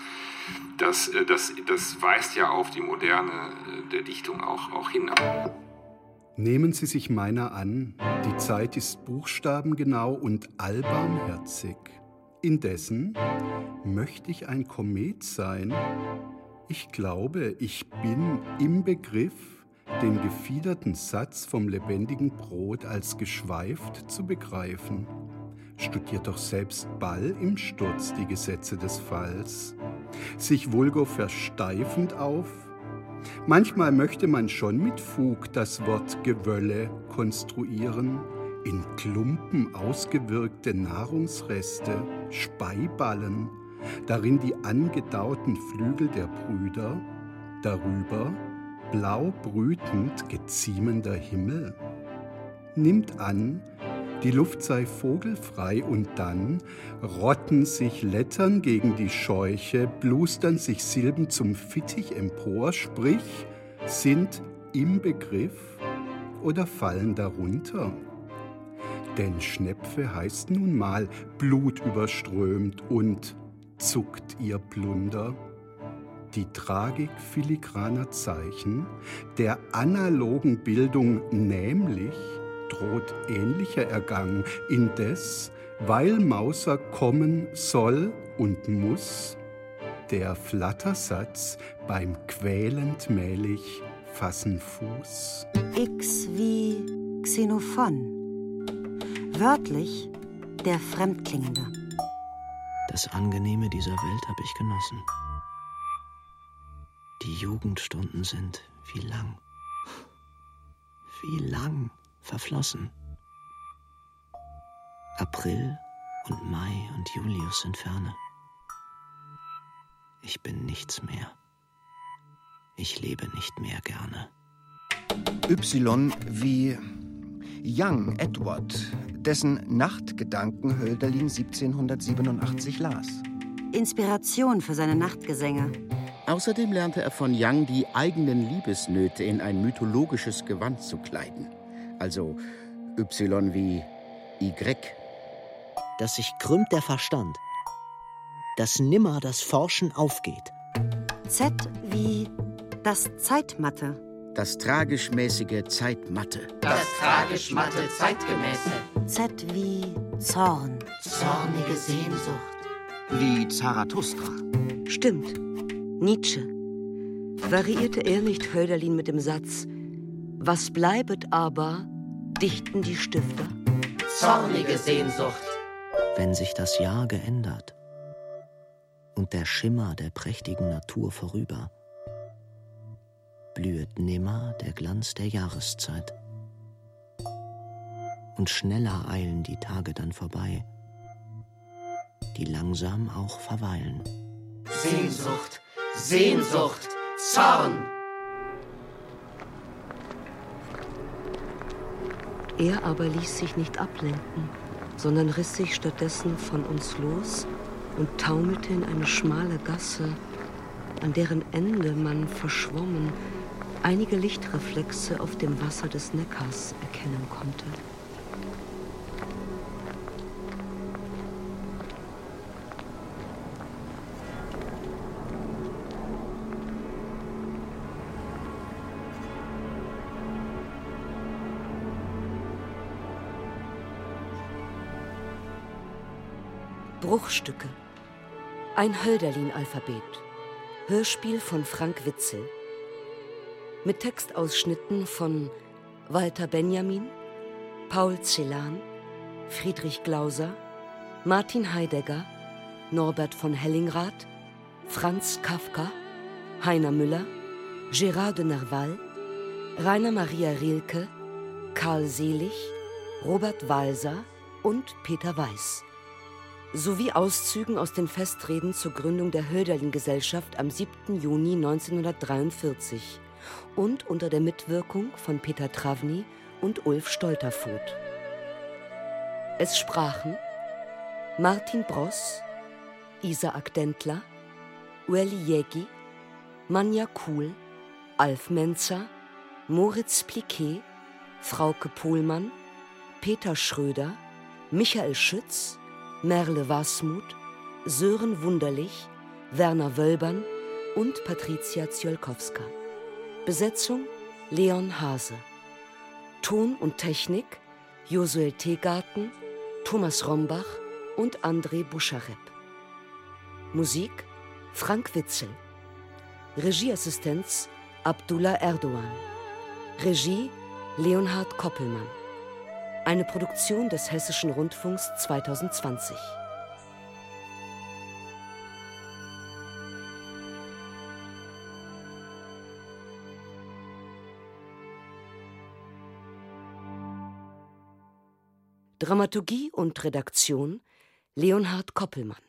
weist ja auf die Moderne der Dichtung auch hin. Nehmen Sie sich meiner an, die Zeit ist buchstabengenau und allbarmherzig. Indessen möchte ich ein Komet sein. Ich glaube, ich bin im Begriff, den gefiederten Satz vom lebendigen Brot als geschweift zu begreifen. Studiert doch selbst Ball im Sturz die Gesetze des Falls. Sich vulgo versteifend auf. Manchmal möchte man schon mit Fug das Wort Gewölle konstruieren, in Klumpen ausgewirkte Nahrungsreste, Speiballen, darin die angedauten Flügel der Brüder, darüber blau brütend geziemender Himmel. Nimmt an, die Luft sei vogelfrei und dann rotten sich Lettern gegen die Scheuche, blustern sich Silben zum Fittich empor, sprich, sind im Begriff oder fallen darunter. Denn Schnepfe heißt nun mal blutüberströmt und zuckt ihr Plunder. Die Tragik filigraner Zeichen der analogen Bildung nämlich droht ähnlicher Ergang, indes, weil Mauser kommen soll und muss, der Flattersatz beim quälend mählich fassen Fuß. X wie Xenophon. Wörtlich der Fremdklingende. Das Angenehme dieser Welt habe ich genossen. Die Jugendstunden sind wie lang verflossen. April und Mai und Julius sind ferne. Ich bin nichts mehr. Ich lebe nicht mehr gerne. Y wie Young Edward, dessen Nachtgedanken Hölderlin 1787 las. Inspiration für seine Nachtgesänge. Außerdem lernte er von Young, die eigenen Liebesnöte in ein mythologisches Gewand zu kleiden. Also Y wie Y. Dass sich krümmt der Verstand, dass nimmer das Forschen aufgeht. Z wie das Zeitmatte. Das tragisch-mäßige Zeitmatte. Das tragisch-matte Zeitgemäße. Z wie Zorn. Zornige Sehnsucht. Wie Zarathustra. Stimmt. Nietzsche. Variierte er nicht Hölderlin mit dem Satz: Was bleibet aber, dichten die Stifter? Zornige Sehnsucht. Wenn sich das Jahr geändert und der Schimmer der prächtigen Natur vorüber, blühet nimmer der Glanz der Jahreszeit. Und schneller eilen die Tage dann vorbei, die langsam auch verweilen. Sehnsucht, Sehnsucht, Zorn. Er aber ließ sich nicht ablenken, sondern riss sich stattdessen von uns los und taumelte in eine schmale Gasse, an deren Ende man verschwommen einige Lichtreflexe auf dem Wasser des Neckars erkennen konnte. Bruchstücke. Ein Hölderlin-Alphabet. Hörspiel von Frank Witzel. Mit Textausschnitten von Walter Benjamin, Paul Celan, Friedrich Glauser, Martin Heidegger, Norbert von Hellingrath, Franz Kafka, Heiner Müller, Gérard de Nerval, Rainer Maria Rilke, Karl Selig, Robert Walser und Peter Weiß. Sowie Auszügen aus den Festreden zur Gründung der Hölderlin-Gesellschaft am 7. Juni 1943 und unter der Mitwirkung von Peter Travny und Ulf Stolterfoht. Es sprachen Martin Bross, Isaac Dentler, Ueli Jägi, Manja Kuhl, Alf Menzer, Moritz Pliquet, Frauke Pohlmann, Peter Schröder, Michael Schütz, Merle Wasmuth, Sören Wunderlich, Werner Wölbern und Patricia Ziolkowska. Besetzung Leon Hase. Ton und Technik Josuel Tegarten, Thomas Rombach und André Buscharep. Musik Frank Witzel. Regieassistenz Abdullah Erdogan. Regie Leonhard Koppelmann. Eine Produktion des Hessischen Rundfunks 2020. Dramaturgie und Redaktion Leonhard Koppelmann.